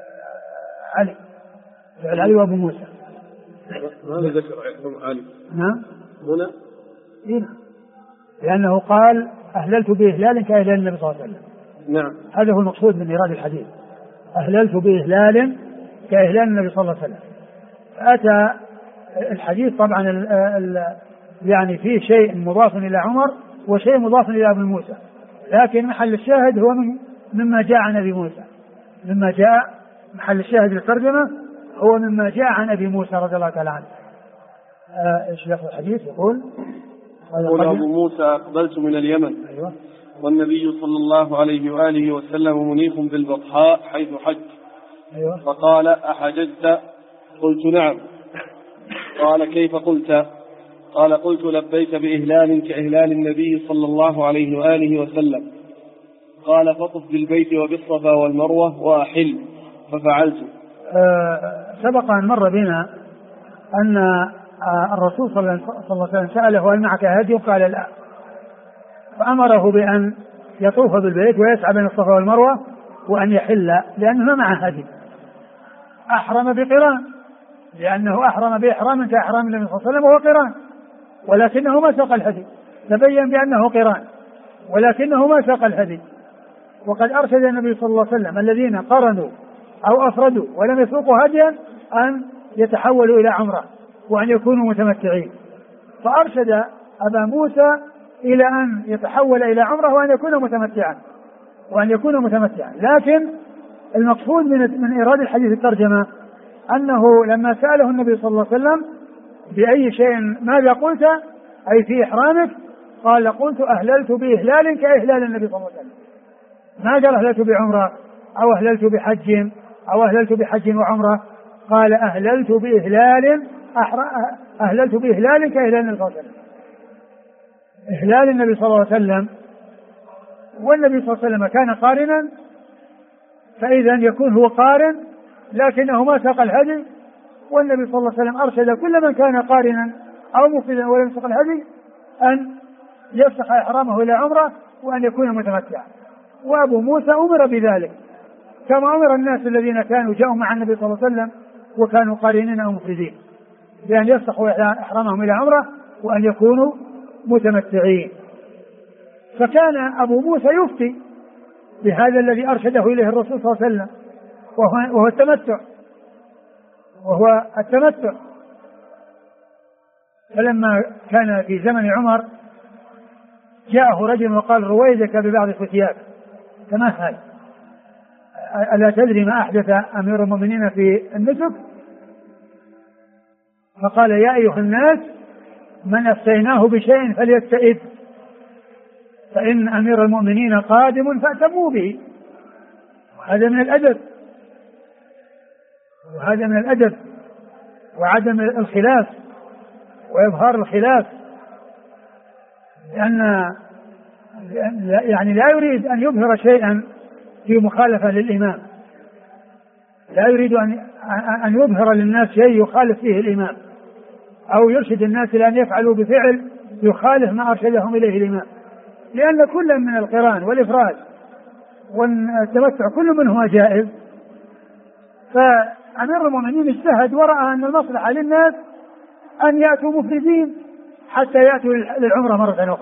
علي وأبو موسى. ماذا ذكر علي؟ نعم هنا إيه؟ لأنه قال أهللت بإهلال كإهلال النبي صلى الله عليه وسلم. نعم، هذا هو المقصود من إيراد الحديث، أهللت بإهلال كإهلال النبي صلى الله عليه وسلم. أتى الحديث طبعا يعني فيه شيء مضاف إلى عمر وشيء مضاف إلى أبي موسى، لكن محل الشاهد هو مما جاء عن أبي موسى، مما جاء محل الشاهد للترجمة هو مما جاء عن أبي موسى رضي الله تعالى عنه. إيش لفظ الحديث؟ يقول أبو موسى أقبلت من اليمن. أيوة. والنبي صلى الله عليه وآله وسلم منيف بالبطحاء حيث حج. أيوة. فقال أحججت؟ قلت نعم. قال كيف قلت؟ قال قلت لبيك بإهلال كإهلال النبي صلى الله عليه وآله وسلم. قال فطف بالبيت وبالصفا والمروة وأحل، ففعلت. سبق أن مر بنا أن الرسول صلى الله عليه وسلم سأله هل معك هدي؟ قال لا، فأمره بأن يطوف بالبيت ويسعى بين الصفا والمروة وأن يحل، لأنه ما معه هدي. أحرم بقران، لأنه أحرم بإحرام كإحرام النبي صلى الله عليه وسلم وهو قران، ولكنه ما ساق الهدي، تبين بأنه قران ولكنه ما ساق الهدي. وقد أرشد النبي صلى الله عليه وسلم الذين قرنوا أو أفردوا ولم يسوقوا هديا أن يتحولوا إلى عمرة وأن يكونوا متمتعين، فأرشد أبا موسى إلى أن يتحول إلى عمرة وأن يكون متمتعا. لكن المقصود من إيراد الحديث الترجمة أنه لما سأله النبي صلى الله عليه وسلم بأي شيء ماذا قلت؟ أي في إحرامك؟ قال قلت أهللت بإهلال كإهلال النبي صلى الله عليه وسلم. ما قال أهللت بعمرة أو أهللت بحج أو أهللت بحج وعمرة، قال أهللت بإهلال كإهلال النبي صلى الله عليه وسلم. إهلال النبي صلى الله عليه وسلم، والنبي صلى الله عليه وسلم كان قارنا، فإذا يكون هو قارن لكنه ما ساق الهدي، والنبي صلى الله عليه وسلم أرشد كل من كان قارنا أو مفردا ولم يسق الهدي أن يفسخ إحرامه إلى عمرة وأن يكون متمتعا. وأبو موسى أمر بذلك كما أمر الناس الذين كانوا جاءوا مع النبي صلى الله عليه وسلم وكانوا قارنين أو مفردين بأن يفسخوا إحرامهم إلى عمرة وأن يكونوا متمتعين. فكان أبو موسى يفتي بهذا الذي أرشده إليه الرسول صلى الله عليه وسلم وهو التمتع. فلما كان في زمن عمر جاءه رجل وقال رويدك ببعض الفتيات تمهل، ألا تدري ما أحدث أمير المؤمنين في النسك؟ فقال يا أيها الناس من أفتيناه بشيء فليستئذ فإن أمير المؤمنين قادم فأتموا به. وهذا من الأدب وعدم الخلاف وإظهار الخلاف، لأن يعني لا يريد أن يظهر شيئا في مخالفة للإمام، لا يريد أن يظهر للناس شيء يخالف فيه الإمام أو يرشد الناس إلى أن يفعلوا بفعل يخالف ما أرشدهم إليه الإمام، لأن كل من القران والإفراد والتمتع كل منهما جائز. فأمير المؤمنين اجتهد ورأى أن المصلحة للناس أن يأتوا مفردين حتى يأتوا للعمرة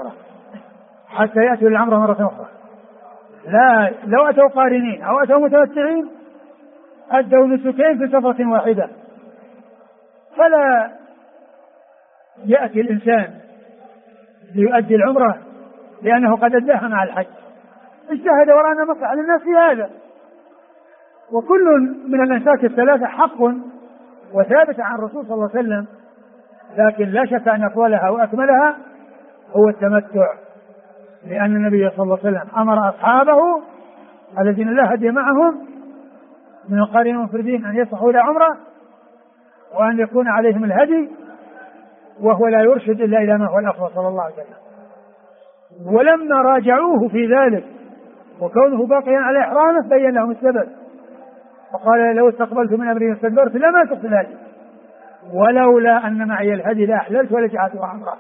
مرة أخرى، لا لو أتوا قارنين أو أتوا متمتعين أدوا نسكين في سفرة واحدة. فلا يأتي الإنسان ليؤدي العمرة لأنه قد أداها مع الحج، اجتهد ورأى أن مصلحة للناس في هذا. وكل من الأنساك الثلاثة حق وثابت عن الرسول صلى الله عليه وسلم، لكن لا شك أن أفضلها وأكملها هو التمتع، لأن النبي صلى الله عليه وسلم أمر أصحابه الذين لا هدي معهم من القارنين والمفردين أن يصحوا إلى عمرة وأن يكون عليهم الهدي، وهو لا يرشد إلا إلى ما هو الأفضل صلى الله عليه وسلم. ولما راجعوه في ذلك وكونه باقيا على إحرامه بين لهم السبب، فقال لو استقبلت من أمري واستدبرت لما سقت الهدي ولولا أن معي الهدي لأحللت ولجعلته عمرة.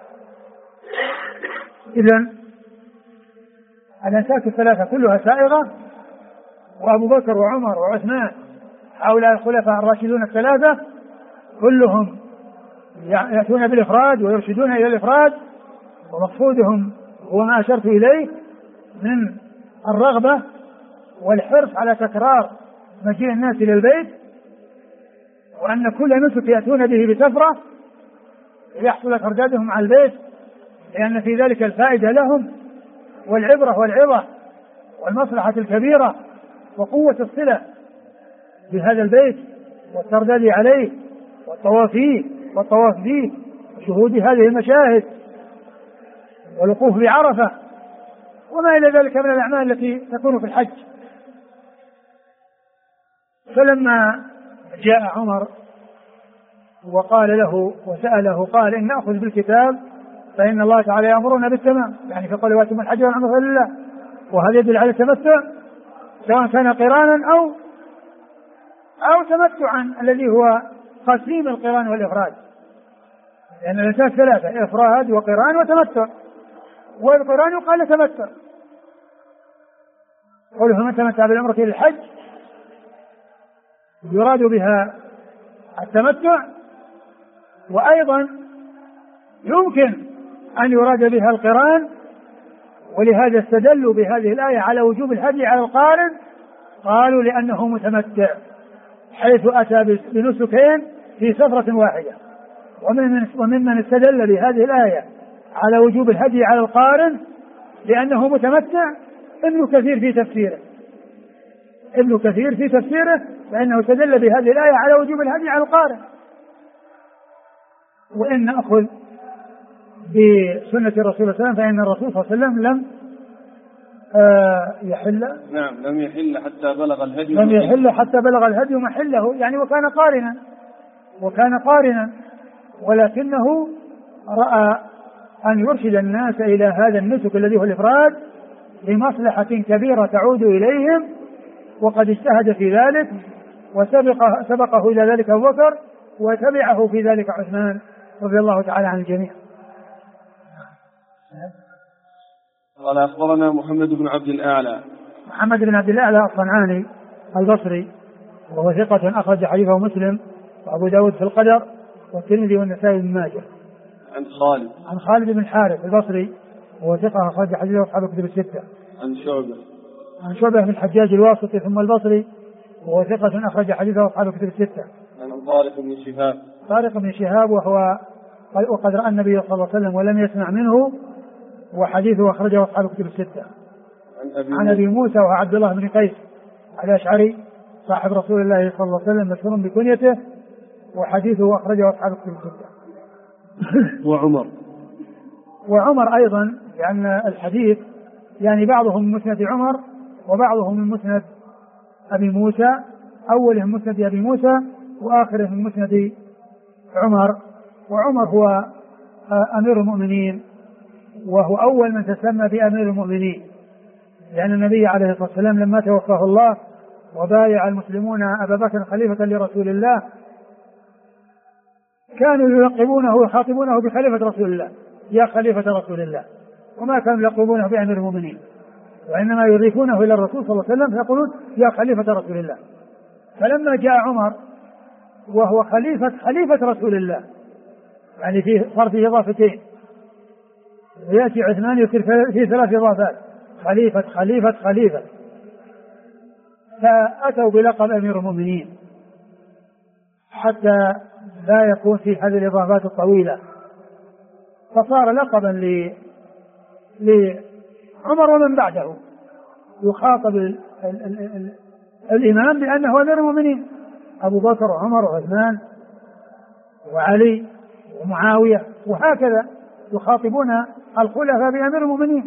إذن الأنساك الثلاثة كلها سائغة، وأبو بكر وعمر وعثمان هؤلاء الخلفاء الراشدون الثلاثة كلهم يأتون بالإفراد ويرشدون إلى الإفراد، ومقصودهم هو ما أشرت إليه من الرغبة والحرص على تكرار مجيء الناس إلى البيت، وأن كل نسك يأتون به بسفرة ليحصل تردادهم على البيت، لأن في ذلك الفائدة لهم والعبرة والعظة والمصلحة الكبيرة وقوة الصلة بهذا البيت والترداد عليه والطواف فيه وشهود هذه المشاهد والوقوف بعرفة وما إلى ذلك من الأعمال التي تكون في الحج. فلما جاء عمر وقال له وسأله قال إن نأخذ بالكتاب فإن الله تعالى يأمرنا بالتمام، يعني في قول واتم الحج والعمرة لله، وهذا يدل على التمتع سواء كان قرانا أو تمتعا الذي هو قسيم القران والإفراد، لأن الأساس ثلاثة: إفراد وقران وتمتع، والقران يقال تمتع. قوله من تمتع بالعمرة إلى الحج يراد بها التمتع، وأيضا يمكن أن يراد بها القران، ولهذا استدلوا بهذه الآية على وجوب الهدي على القارن، قالوا لأنه متمتع حيث أتى بنسكين في سفرة واحدة. وممن استدل بهذه الآية على وجوب الهدي على القارن لأنه متمتع ابن كثير في تفسيره فإنه استدل بهذه الآية على وجوب الهدي على القارن. وإن نأخذ بسنة الرسول صلى الله عليه وسلم، فإن الرسول صلى الله عليه وسلم لم يحل. نعم، لم يحل حتى بلغ الهدي. لم يحل حتى بلغ الهدي محله، يعني وكان قارنا ولكنه رأى أن يرشد الناس إلى هذا النسك الذي هو الإفراد لمصلحة كبيرة تعود إليهم، وقد اجتهد في ذلك وسبقه إلى ذلك أبو بكر وتبعه في ذلك عثمان رضي الله تعالى عن الجميع. قال أخبرنا محمد بن عبد الأعلى. محمد بن عبد الأعلى الصنعاني البصري، وهو ثقة أخرج حديثه مسلم وأبو داود في القدر والترمذي والنسائي بن ماجه. عن خالد بن الحارث البصري، وهو ثقة أخرج حديثه أصحاب الكتب الستة. عن شعبة بن الحجاج الواسطي ثم البصري، وهو ثقة أخرج حديثه أصحاب الكتب الستة. عن طارق بن شهاب وقد رأى النبي صلى الله عليه وسلم ولم يسمع منه، وحديثه أخرجه أصحاب الكتب الستة. عن أبي موسى وهو عبد الله بن قيس الأشعري صاحب رسول الله صلى الله عليه وسلم مشهور بكنيته، وحديثه أخرجه أصحاب الكتب الستة. وعمر أيضا، لأن الحديث يعني بعضهم من مسند عمر وبعضهم من مسند أبي موسى، أولهم مسند أبي موسى وآخرهم من مسند عمر. وعمر هو أمير المؤمنين، وهو أول من تسمى بأمير المؤمنين، لأن النبي عليه الصلاة والسلام لما توفاه الله وبايع المسلمون أبا بكر خليفة لرسول الله كانوا يلقبونه ويخاطبونه بخليفة رسول الله، يا خليفة رسول الله، وما كانوا يلقبونه بأمير المؤمنين، وإنما يضيفونه إلى الرسول صلى الله عليه وسلم فيقولون يا خليفة رسول الله. فلما جاء عمر وهو خليفة رسول الله، يعني صار فيه إضافتين، ويأتي عثمان يصير فيه 3 إضافات، خليفة، فأتوا بلقب أمير المؤمنين حتى لا يكون في هذه الإضافات الطويلة، فصار لقبا لعمر ومن بعده، يخاطب الإمام بأنه أمير المؤمنين، أبو بكر وعمر وعثمان وعلي ومعاوية، وهكذا يخاطبون الخلفاء بأمير المؤمنين،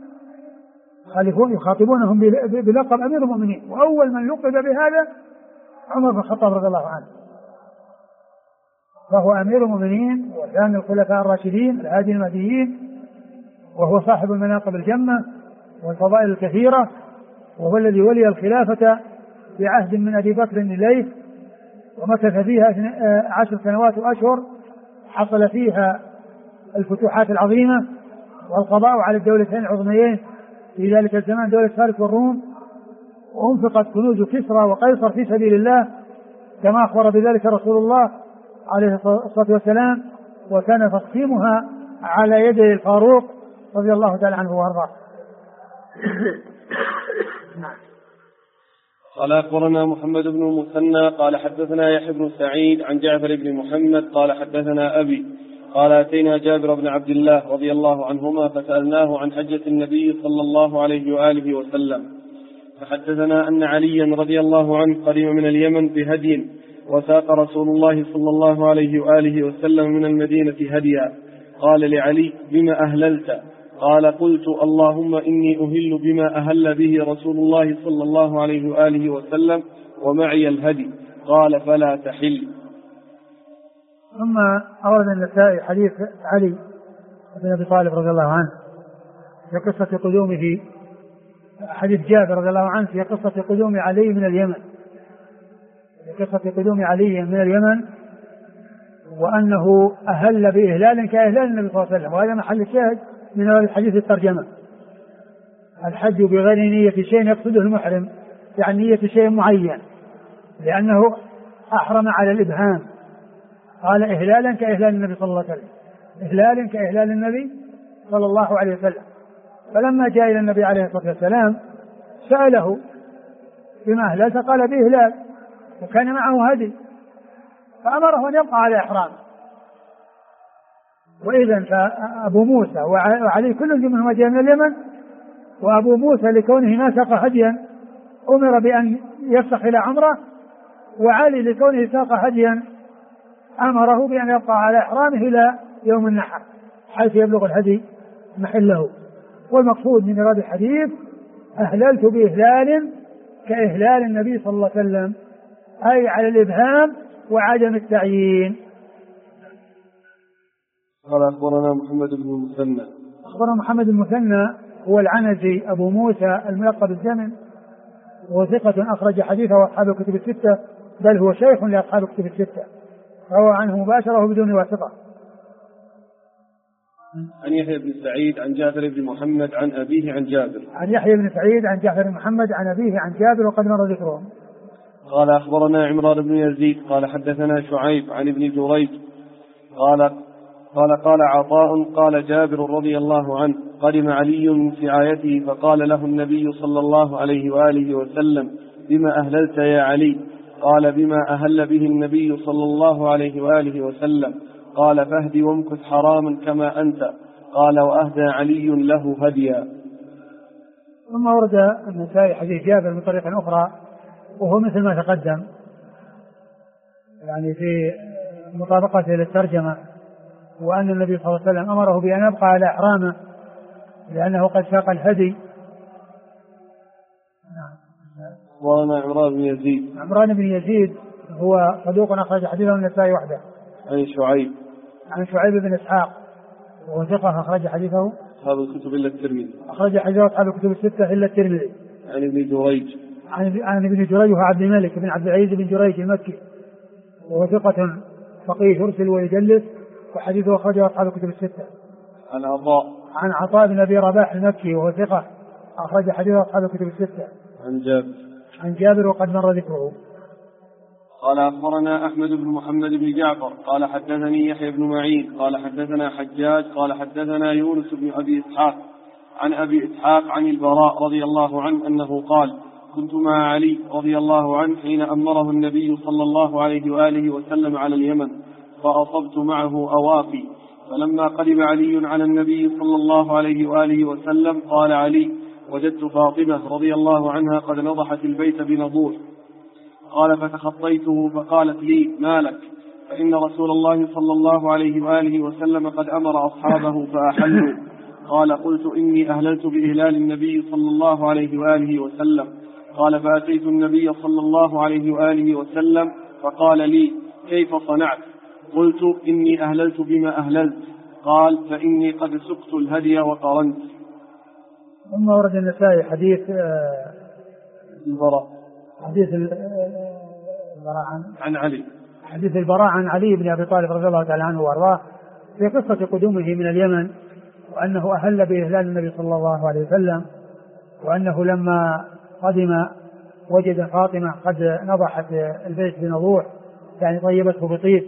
يخاطبونهم بلقب أمير المؤمنين. وأول من لقب بهذا عمر بن الخطاب رضي الله عنه، فهو أمير المؤمنين وثاني الخلفاء الراشدين الهادي المهديين، وهو صاحب المناقب الجمة والفضائل الكثيرة، وهو الذي ولي الخلافة بعهد من أبي بكر إليه، ومكث فيها 10 سنوات وأشهر حصل فيها الفتوحات العظيمة والقضاء على الدولتين العظميين في ذلك الزمان، دولة فارس والروم، وأنفقت كنوز كسرى وقيصر في سبيل الله كما أخبر بذلك رسول الله عليه الصلاة والسلام، وكان تقسيمها على يدي الفاروق رضي الله تعالى عنه وارضاه. قال أخبرنا محمد بن المثنى قال حدثنا يحيى بن سعيد عن جعفر بن محمد قال حدثنا أبي قال أتينا جابر بن عبد الله رضي الله عنهما فسألناه عن حجة النبي صلى الله عليه وآله وسلم، فحدثنا أن عليا رضي الله عنه قدم من اليمن بهدي، وساق رسول الله صلى الله عليه وآله وسلم من المدينة هديا. قال لعلي: بما أهللت؟ قال: قلت: اللهم إني أهل بما أهل به رسول الله صلى الله عليه وآله وسلم ومعي الهدي. قال: فلا تحل. ثم أورد النسائي حديث علي بن أبي طالب رضي الله عنه في قصة قدومه، حديث جابر رضي الله عنه في قصة قدوم علي من اليمن، وأنه أهل بإهلال كإهلال النبي صلى الله عليه وسلم، وهذا محل الشاهد من الحديث الترجمة: الحج بغير نية شيء يقصده المحرم، يعني نية شيء معين، لأنه أحرم على الإبهام، قال إهلالا كإهلال النبي صلى الله عليه وسلم، إهلال كإهلال النبي صلى الله عليه وسلم. فلما جاء إلى النبي عليه الصلاة والسلام سأله: بما أهللت؟ قال: بإهلال، وكان معه هدي، فأمره أن يبقى على إحرامه. وإذن فأبو موسى وعلي كل منهم جاء من اليمن، وأبو موسى لكونه ما ساق هديا أمر بأن يفسخ إلى عمره، وعلي لكونه ساق هديا أمره بأن يبقى على إحرامه إلى يوم النحر حيث يبلغ الهدي محله. والمقصود من إيراد الحديث أهللت بإهلال كإهلال النبي صلى الله عليه وسلم، أي على الإبهام وعدم التعيين. قال أخبرنا محمد بن المثنى. أخبرنا محمد بن المثنى هو العنزي أبو موسى الملقب بالزمن، وثقة أخرج حديثه أصحاب الكتب الستة، بل هو شيخ لأصحاب الكتب الستة، روى عنه مباشرة بدون واسطة. عن يحيى بن سعيد عن جابر بن محمد عن أبيه عن جابر. عن يحيى بن سعيد عن جابر بن محمد عن أبيه عن جابر وقد مر ذكرهم. قال أخبرنا عمران بن يزيد قال حدثنا شعيب عن ابن جريج قال عطاء قال جابر رضي الله عنه قدم علي من سعايته فقال له النبي صلى الله عليه وآله وسلم بما أهللت يا علي؟ قال بما أهل به النبي صلى الله عليه وآله وسلم. قال فاهد وامكث حراما كما أنت. قال وأهدى علي له هديا. ثم ورد النسائي حديث جابر من طريق أخرى وهو مثل ما تقدم، يعني في مطابقته للترجمة، وأن النبي صلى الله عليه وسلم أمره بأن يبقى على إحرامه لأنه قد ساق الهدي. وأنا عمران بن يزيد. عمران بن يزيد هو صدوق أخرج حديثه النسائي وحده. عن شعيب بن إسحاق وهو ثقة أخرج حديثه أصحاب الكتب إلا الترمذي. أخرج حديثه أصحاب الكتب الستة إلا الترمذي. عن ابن جريج. عن ابن جريج وهو عبد الملك بن عبد العزيز بن جريج المكي، وهو ثقة فقيه يرسل ويجلس، وحديثه أخرجه أصحاب الكتب الستة. عن عطاء بن أبي رباح المكي وهو ثقة أخرج حديثه أصحاب الكتب الستة. عن جابر وقد مر ذكره. قال أخبرنا أحمد بن محمد بن جعفر قال حدثني يحيى بن معين قال حدثنا حجاج قال حدثنا يونس بن أبي إسحاق عن أبي إسحاق عن البراء رضي الله عنه أنه قال كنت مع علي رضي الله عنه حين أمره النبي صلى الله عليه وآله وسلم على اليمن، فأصبت معه أوافي، فلما قدم علي على النبي صلى الله عليه وآله وسلم قال علي وجدت فاطمة رضي الله عنها قد نضحت البيت بنضوح. قال فتخطيته فقالت لي ما لك؟ فإن رسول الله صلى الله عليه وآله وسلم قد أمر أصحابه فأحلوا. قال قلت إني أهللت بإهلال النبي صلى الله عليه وآله وسلم. قال فأتيت النبي صلى الله عليه وآله وسلم فقال لي كيف صنعت؟ قلت إني أهللت بما أهللت. قال فإني قد سقت الهدي وقرنت. ثم ورد النسائي حديث البراء عن علي، حديث البراء عن علي بن أبي طالب رضي الله تعالى عنه وأرضاه في قصة قدومه من اليمن، وأنه أهل بإهلال النبي صلى الله عليه وسلم، وأنه لما قدم وجد فاطمة قد نضحت البيت بنضوح، يعني طيبته بطيب.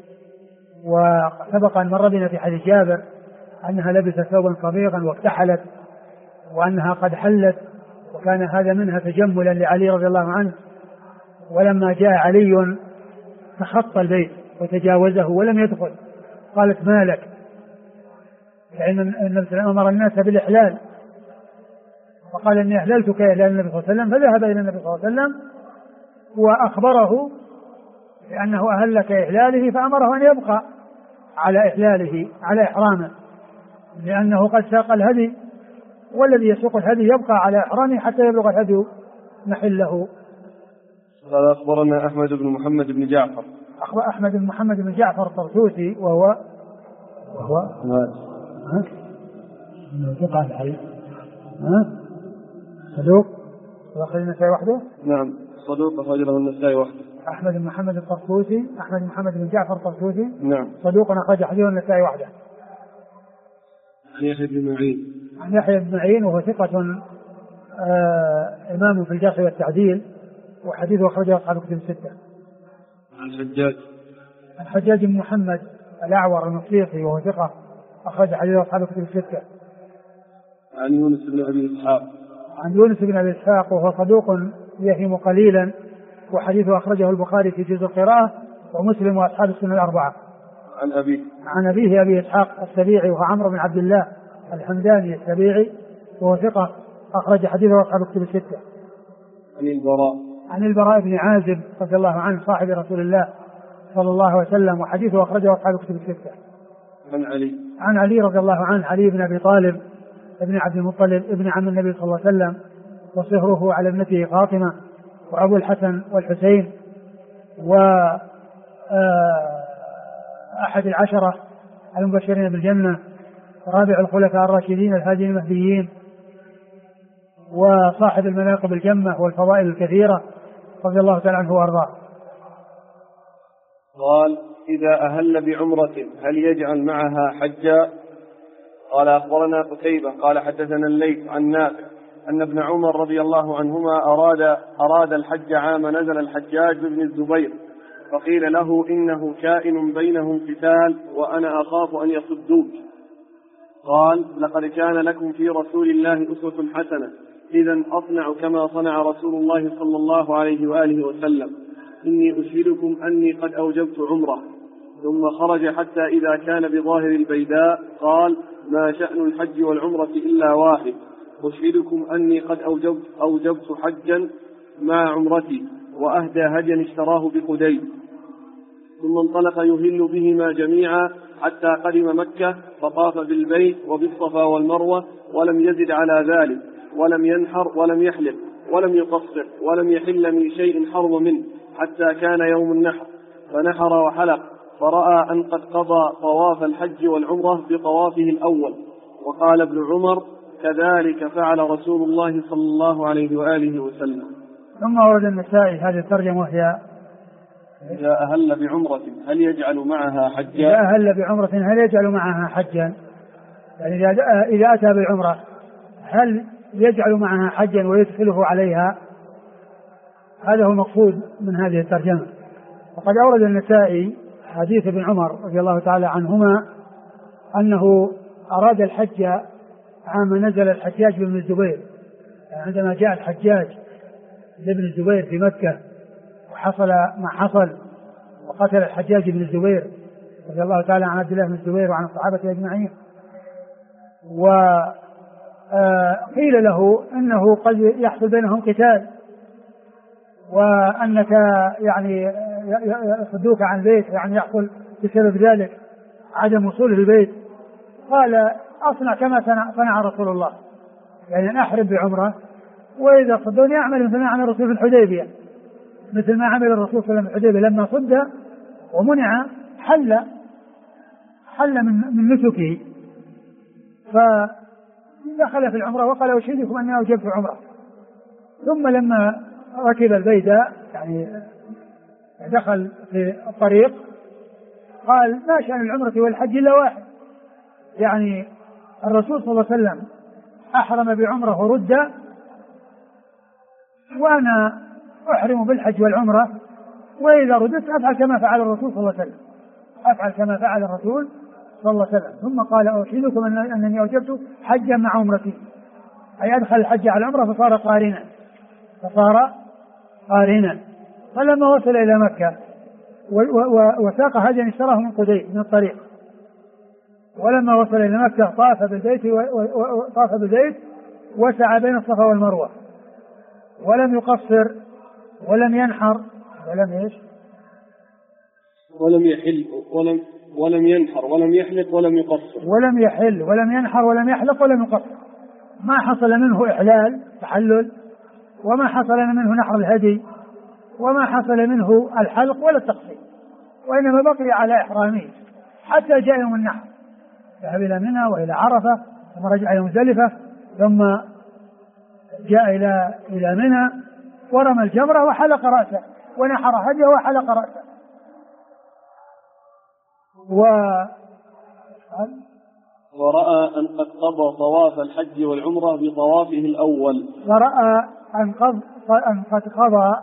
وسبق أن مر بنا في حديث جابر أنها لبست ثوبا صبيغا واكتحلت، وأنها قد حلت، وكان هذا منها تجملا لعلي رضي الله عنه. ولما جاء علي تخطى البيت وتجاوزه ولم يدخل، قالت ما لك؟ لأن النبي أمر الناس بالإحلال، وقال إني أحللت كإهلال النبي صلى الله عليه وسلم، فذهب إلى النبي صلى الله عليه وسلم وأخبره بأنه أهل كإهلاله، فأمره أن يبقى على إحلاله على إحرامه، لأنه قد ساق الهدي، والذي يسوق الهدي يبقى على إحرامه حتى يبلغ الهدي محله. قال أخبرنا أحمد بن محمد بن جعفر. أحمد بن محمد بن جعفر الطرسوسي وهو صدوق أخرج النسائي وحده. نعم صدوق أخرجه النسائي وحده. أحمد بن محمد الطرسوسي، أحمد بن محمد بن جعفر الطرسوسي، نعم صدوق أخرج حديثه النسائي وحده. عن يحيى بن معين. عن يحيى بن معين وهو ثقة إمام في الجرح والتعديل، وحديثه أخرجه أصحاب الكتب الستة. عن حجاج بن محمد الأعور المصريقي وهو ثقة أخرج حديثه أصحاب الكتب الستة. عن يونس بن أبي إسحاق. عن يونس بن أبي إسحاق وهو صدوق يهم قليلا، وحديثه أخرجه البخاري في جزء القراءة ومسلم وأصحاب السنة الأربعة. عن أبيه أبي إسحاق السبيعي وهو عمرو بن عبد الله الحمداني السبيعي وهو ثقة أخرج حديثه أصحاب الكتب الستة. عن البراء بن عازب رضي الله عنه صاحب رسول الله صلى الله عليه وسلم، وحديثه أخرجه أصحاب الكتب الستة. عن علي عن علي رضي الله عنه، علي بن أبي طالب ابن عبد المطلب ابن عم النبي صلى الله عليه وسلم، وصهره على ابنته فاطمة، وأبو الحسن والحسين، وأحد العشرة المبشرين بالجنة، رابع الخلفاء الراشدين الهادين المهديين، وصاحب المناقب الجمة والفضائل الكثيرة، رضي الله تعالى عنه وأرضاه. قال: إذا أهل بعمرة هل يجعل معها حجا؟ قال: أخبرنا قتيبة قال حدثنا الليث عن نافع أن ابن عمر رضي الله عنهما أراد الحج عام نزل الحجاج بن الزبير، فقيل له: إنه كائن بينهم قتال وأنا أخاف أن يصدوك. قال: لقد كان لكم في رسول الله أسوة حسنة، إذا أصنع كما صنع رسول الله صلى الله عليه وآله وسلم، إني أشهدكم أني قد أوجبت عمره. ثم خرج حتى إذا كان بظاهر البيداء قال: ما شأن الحج والعمرة إلا واحد، أشهدكم أني قد أوجبت حجا مع عمرتي، وأهدى هديا اشتراه بقدي. ثم انطلق يهل بهما جميعا حتى قدم مكة، فطاف بالبيت وبالصفا والمروة، ولم يزد على ذلك، ولم ينحر ولم يحلق ولم يقصر ولم يحل من شيء حرم منه حتى كان يوم النحر، فنحر وحلق، فرأى أن قد قضى طواف الحج والعمرة بطوافه الأول. وقال ابن عمر: كذلك فعل رسول الله صلى الله عليه وآله وسلم. ثم ورد النسائي هذه الترجمة وهي: إذا أهل بعمرة هل يجعل معها حجا؟ إذا أهل بعمرة هل يجعل معها حجا؟ يعني إذا أتى بالعمرة هل يجعل معها حجا ويدخله عليها؟ هذا هو المقصود من هذه الترجمة. وقد أورد النسائي حديث ابن عمر رضي الله تعالى عنهما أنه أراد الحج عام نزل الحجاج بن الزبير، يعني عندما جاء الحجاج بن الزبير في مكة وحصل ما حصل وقتل الحجاج بن الزبير رضي الله تعالى عن عبد الله بن الزبير وعن الصحابة أجمعين، وقيل له أنه قد يحصل بينهم قتال، وأنك يعني يصدوك عن البيت، يعني يحصل بسبب ذلك عدم وصوله البيت. قال: أصنع كما صنع رسول الله، يعني أن أحرم بعمرة، وإذا صدوني أعمل مثل ما عمل الرسول في الحديبية، مثل ما عمل الرسول صلى الله عليه وسلم في الحديبية لما صد ومنع حل من نسكه، فدخل في العمرة وقال: أشهدكم أني أوجبت عمرة. ثم لما ركب البيداء يعني دخل في الطريق قال: ما شأن العمرة والحج إلا واحد، يعني الرسول صلى الله عليه وسلم أحرم بعمرة ورد، وأنا أحرم بالحج والعمرة، وإذا ردت أفعل كما فعل الرسول صلى الله عليه وسلم، أفعل كما فعل الرسول صلى الله عليه وسلم. ثم قال: أشهدكم أنني أوجبت حجا مع عمرتي، أي أدخل الحج على العمرة فصار قارنا. فلما وصل إلى مكة وساق هديا اشتراه من قدي من الطريق، ولما وصل إلى مكة طاف بالبيت وسعى بين الصفا والمروة، ولم يقصر ولم ينحر ولم ينحر ولم يحلق ولم يقصر، ولم يحل ولم ينحر ولم يحلق ولم يقصر. ما حصل منه إحلال تحلل، وما حصل منه نحر الهدي، وما حصل منه الحلق ولا التقصير، وإنما بقي على إحرامه حتى جاء يوم النحر، ذهب إلى منى وإلى عرفة، ثم رجع إلى مزدلفة، ثم جاء إلى منى ورمى الجمرة وحلق رأسه ونحر هديه وحلق رأسه. ورأى أن قد قضى طواف الحج والعمرة بطوافه الأول، ورأى أن قد قضى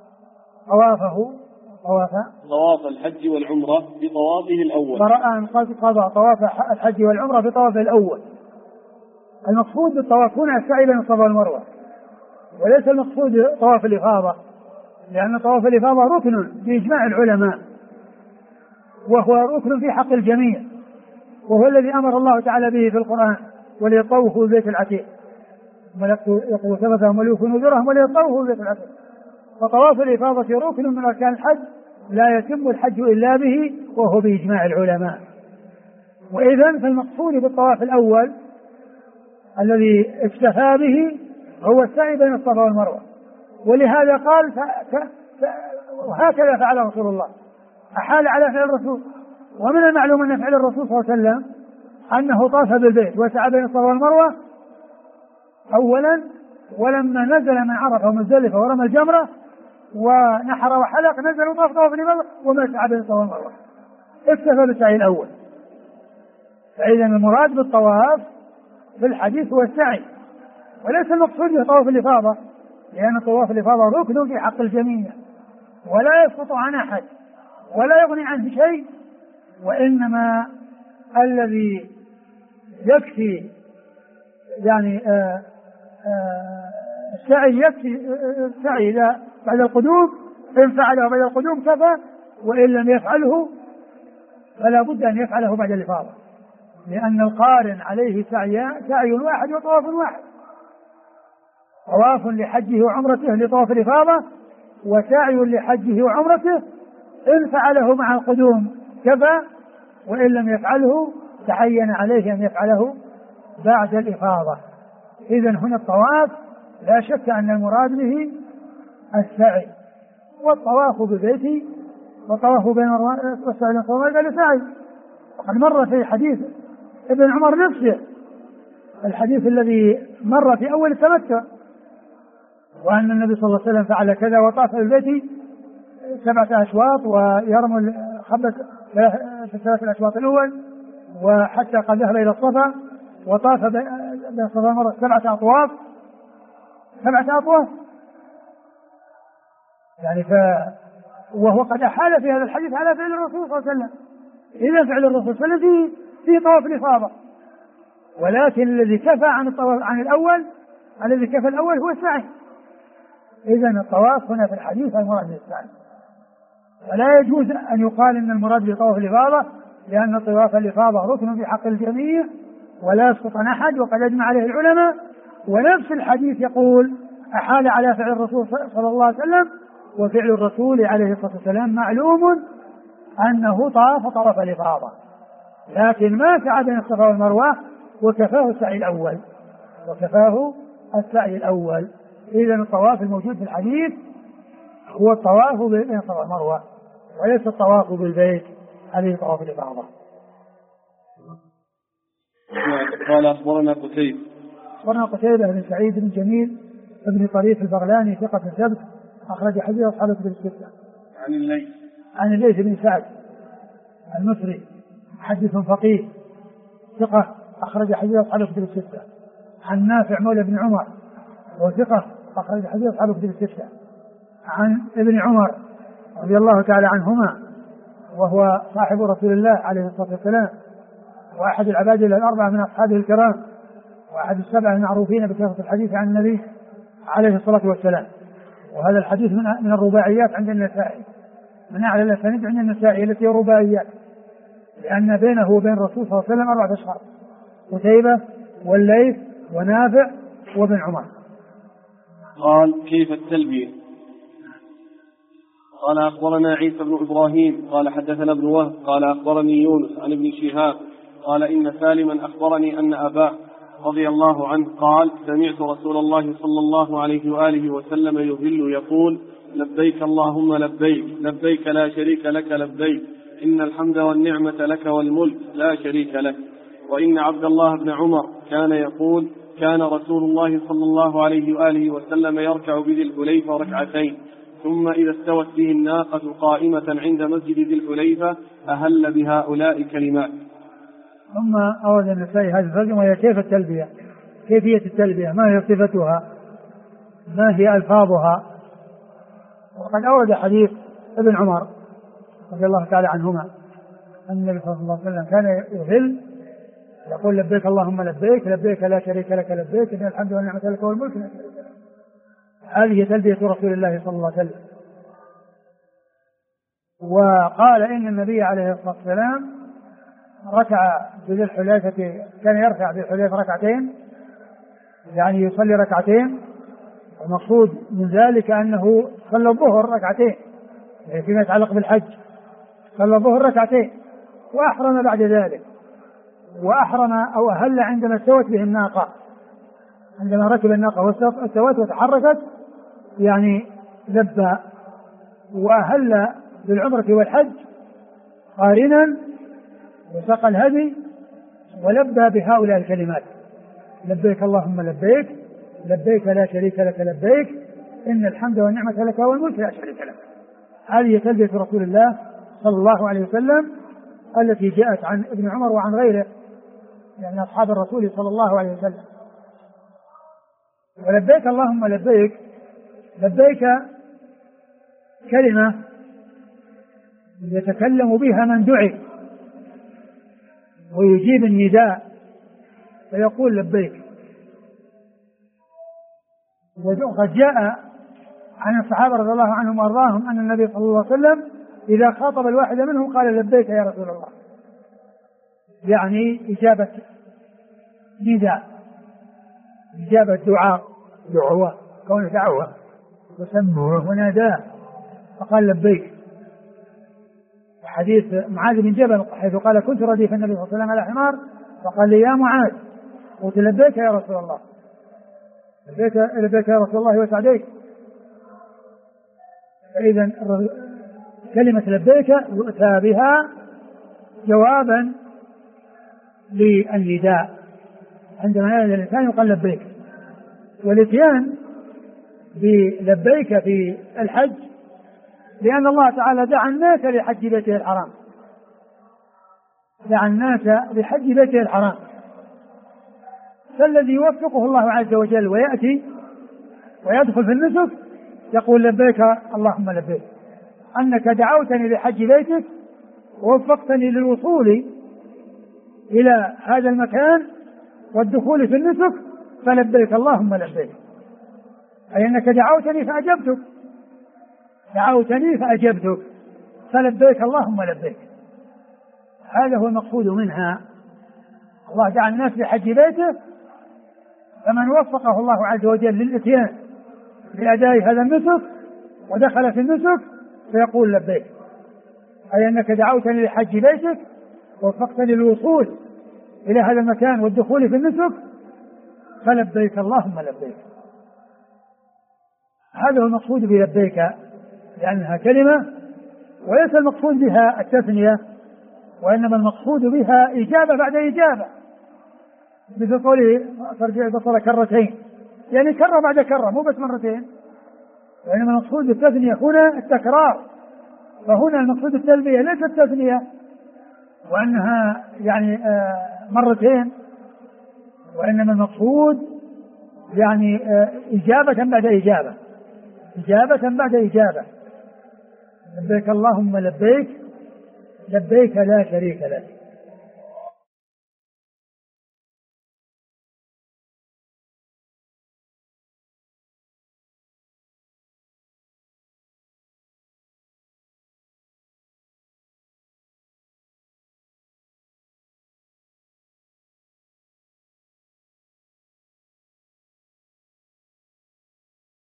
طواف الحج والعمرة بطوافه الأول، ورأى أن قد قضى طواف الحج والعمرة بطوافه الأول. المقصود بالطواف هنا السعي بين الصفا والمروة، وليس المقصود طواف الإفاضة، لأن طواف الإفاضة ركن بإجماع العلماء، وهو ركن في حق الجميع، وهو الذي أمر الله تعالى به في القرآن: وليطوفوا البيت العتيق، يقول ثبتهم وليوفوا نذورهم وليطوفوا البيت العتيق. فطواف الإفاضة ركن من أركان الحج لا يتم الحج إلا به، وهو بإجماع العلماء. وإذن فالمقصود بالطواف الأول الذي اكتفى به هو السعي بين الصفا والمروة، ولهذا قال وهكذا فعل رسول الله، أحال على فعل الرسول. ومن المعلوم أن فعل الرسول صلى الله عليه وسلم أنه طاف بالبيت وسعى بين الصفا والمروة أولا، ولما نزل من عرفة ومزدلفة ورمى الجمرة ونحر وحلق نزل وطاف طواف الإفاضة وما سعى بين الصفا والمروة، اكتفى بالسعي الأول. فإذا المراد بالطواف في الحديث هو السعي، وليس المقصود به طواف الإفاضة، لأن طواف الإفاضة ركن في حق الجميع ولا يسقط عن أحد ولا يغني عنه شيء، وإنما الذي يكفي يعني السعي يكفي السعي إذا بعد القدوم، إن فعله بعد القدوم كفى، وإن لم يفعله فلا بد أن يفعله بعد الإفاضة، لأن القارن عليه سعي واحد وطواف واحد، طواف لحجه وعمرته لطواف الإفاضة، وسعي لحجه وعمرته، إن فعله مع القدوم كفى، وإن لم يفعله تعين عليه أن يفعله بعد الإفاضة. إذن هنا الطواف لا شك أن المراد به السعي، والطواف بالبيت والطواف بين والسعي والطواف سعي. وقد مر في حديث ابن عمر نفسه الحديث الذي مر في أول التمتع، وأن النبي صلى الله عليه وسلم فعل كذا وطاف بالبيت 7 أشواط ويرمل خبز في 3 أشواط الأول، وحتى قد ذهب إلى الصفا وطاف بين الصفا والمروة 7 أطواف يعني وهو قد أحال في هذا الحديث على فعل الرسول صلى الله عليه وسلم. إذا فعل الرسول صلى الله عليه وسلم في طواف الإفاضة، ولكن الذي كفى عن الطواف عن الأول الذي كفى الأول هو السعي. إذن الطواف هنا في الحديث المراد بالسعي، ولا يجوز أن يقال إن المراد بطواف الإفاضة، لأن طواف الإفاضة ركن في حق الجميع ولا يسقط عن أحد، وقد أجمع عليه العلماء. ونفس الحديث يقول أحال على فعل الرسول صلى الله عليه وسلم، وفعل الرسول عليه الصلاة والسلام معلوم أنه طواف الإفاضة، لكن ما سعى بين الصفا والمروة وكفاه السعي الأول. إذن الطواف الموجود في الحديث هو الطواف بين الصفا والمروة، وليس الطواف بالبيت هذه طواف الإفاضة. قال أخبرنا قتيبة بن سعيد بن جميل بن طريف البغلاني ثقة ثبت أخرج حديث أصحاب الكتب الستة. عن الليث بن سعد المصري محدث فقيه ثقة أخرج حديث أصحاب الكتب الستة. عن نافع مولى بن عمر وثقة أخرج حديث أصحاب الكتب الستة. عن ابن عمر رضي الله تعالى عنهما وهو صاحب رسول الله عليه الصلاة والسلام، وأحد العباد الأربعة من أصحابه الكرام، وأحد السبعة المعروفين بكثرة الحديث عن النبي عليه الصلاة والسلام. وهذا الحديث من الرباعيات عند النسائي، من أعلى الأسانيد عند النسائي التي هي رباعيات، لأن بينه وبين الرسول صلى الله عليه وسلم 4 أشخاص: قتيبة والليث ونافع وابن عمر. قال: كيف التلبية؟ قال: أخبرنا عيسى بن إبراهيم قال حدثنا ابن وهب قال أخبرني يونس عن ابن شهاب قال إن سالما أخبرني أن أباه رضي الله عنه قال: سمعت رسول الله صلى الله عليه وآله وسلم يهل يقول: لبيك اللهم لبيك، لبيك لا شريك لك لبيك، إن الحمد والنعمة لك والملك لا شريك لك. وإن عبد الله بن عمر كان يقول: كان رسول الله صلى الله عليه وآله وسلم يركع بذي الحليفة 2 ركعتين، ثم إذا استوت به الناقة قائمة عند مسجد ذي الحليفة أهل بهؤلاء كلمات. ثم أورد النسائي هذه الترجمة وهي كيف التلبية، كيفية التلبية، ما هي صفتها، ما هي ألفاظها. وقد أورد حديث ابن عمر رضي الله تعالى عنهما أن النبي صلى الله عليه وسلم كان يهل يقول: لبيك اللهم لبيك، لبيك لا شريك لك لبيك، إن الحمد والنعمة لك والملك لا شريك لك. هذه تلبية رسول الله صلى الله عليه وسلم. وقال إن النبي عليه الصلاة والسلام ركع بذي الحليفة، كان يركع بذي الحليفة 2 ركعتين، يعني يصلي 2 ركعتين. المقصود من ذلك أنه صلى الظهر 2 ركعتين، يعني فيما يتعلق بالحج صلى الظهر 2 ركعتين، وأحرم بعد ذلك. وأحرم أو أهل عندما استوت به الناقة، عندما ركب الناقة واستوت وتحركت يعني لبى، وأهل بالعمرة والحج قارنا وسقى الهدي ولبى بهؤلاء الكلمات: لبيك اللهم لبيك، لبيك لا شريك لك لبيك، إن الحمد والنعمة لك والملك لا شريك لك. هذه تلبية رسول الله صلى الله عليه وسلم التي جاءت عن ابن عمر وعن غيره يعني أصحاب الرسول صلى الله عليه وسلم. ولبيك اللهم لبيك، لبيك كلمة يتكلم بها من دعي ويجيب النداء فيقول لبيك. وقد جاء عن الصحابة رضي الله عنهم وأرضاهم أن النبي صلى الله عليه وسلم إذا خاطب الواحد منهم قال لبيك يا رسول الله، يعني إجابة نداء، إجابة دعاء، دعوة كونه دعوة وسموه وناداه فقال لبيك. حديث معاذ بن جبل حيث قال كنت رديف النبي صلى الله عليه وسلم على حمار فقال لي يا معاذ، قلت لبيك يا رسول الله، لبيك يا رسول الله وسعديك. فإذا كلمة لبيك يؤتى بها جوابا للنداء، عندما ينادي الإنسان يقال لبيك. والاتيان بلبيك في الحج لأن الله تعالى دعا الناس لحج بيته الحرام، دعا الناس لحج بيته الحرام، فالذي يوفقه الله عز وجل ويأتي ويدخل في النسك يقول لبيك اللهم لبيك، أنك دعوتني لحج بيتك ووفقتني للوصول إلى هذا المكان والدخول في النسك فلبيك اللهم لبيك، أي أنك دعوتني فأجبتك، دعوتني فأجبتك فلبيك اللهم لبيك. هذا هو المقصود منها. الله دعا الناس لحج بيته، فمن وفقه الله عز وجل للإتيان بأداء هذا النسك ودخل في النسك فيقول لبيك، أي أنك دعوتني لحج بيتك ووفقتني للوصول إلى هذا المكان والدخول في النسك فلبيك اللهم لبيك. هذا هو المقصود بلبيك، لأنها كلمة وليس المقصود بها التثنية، وإنما المقصود بها إجابة بعد إجابة، مثل قوله ترجع البصر كرتين، يعني كرة بعد كرة مو بس مرتين، وإنما المقصود بالتثنية هنا التكرار، فهنا المقصود التلبية ليس التثنية وأنها يعني مرتين، وإنما المقصود يعني إجابة بعد إجابة، إجابة بعد إجابة. لبيك اللهم لبيك، لبيك لا شريك لك.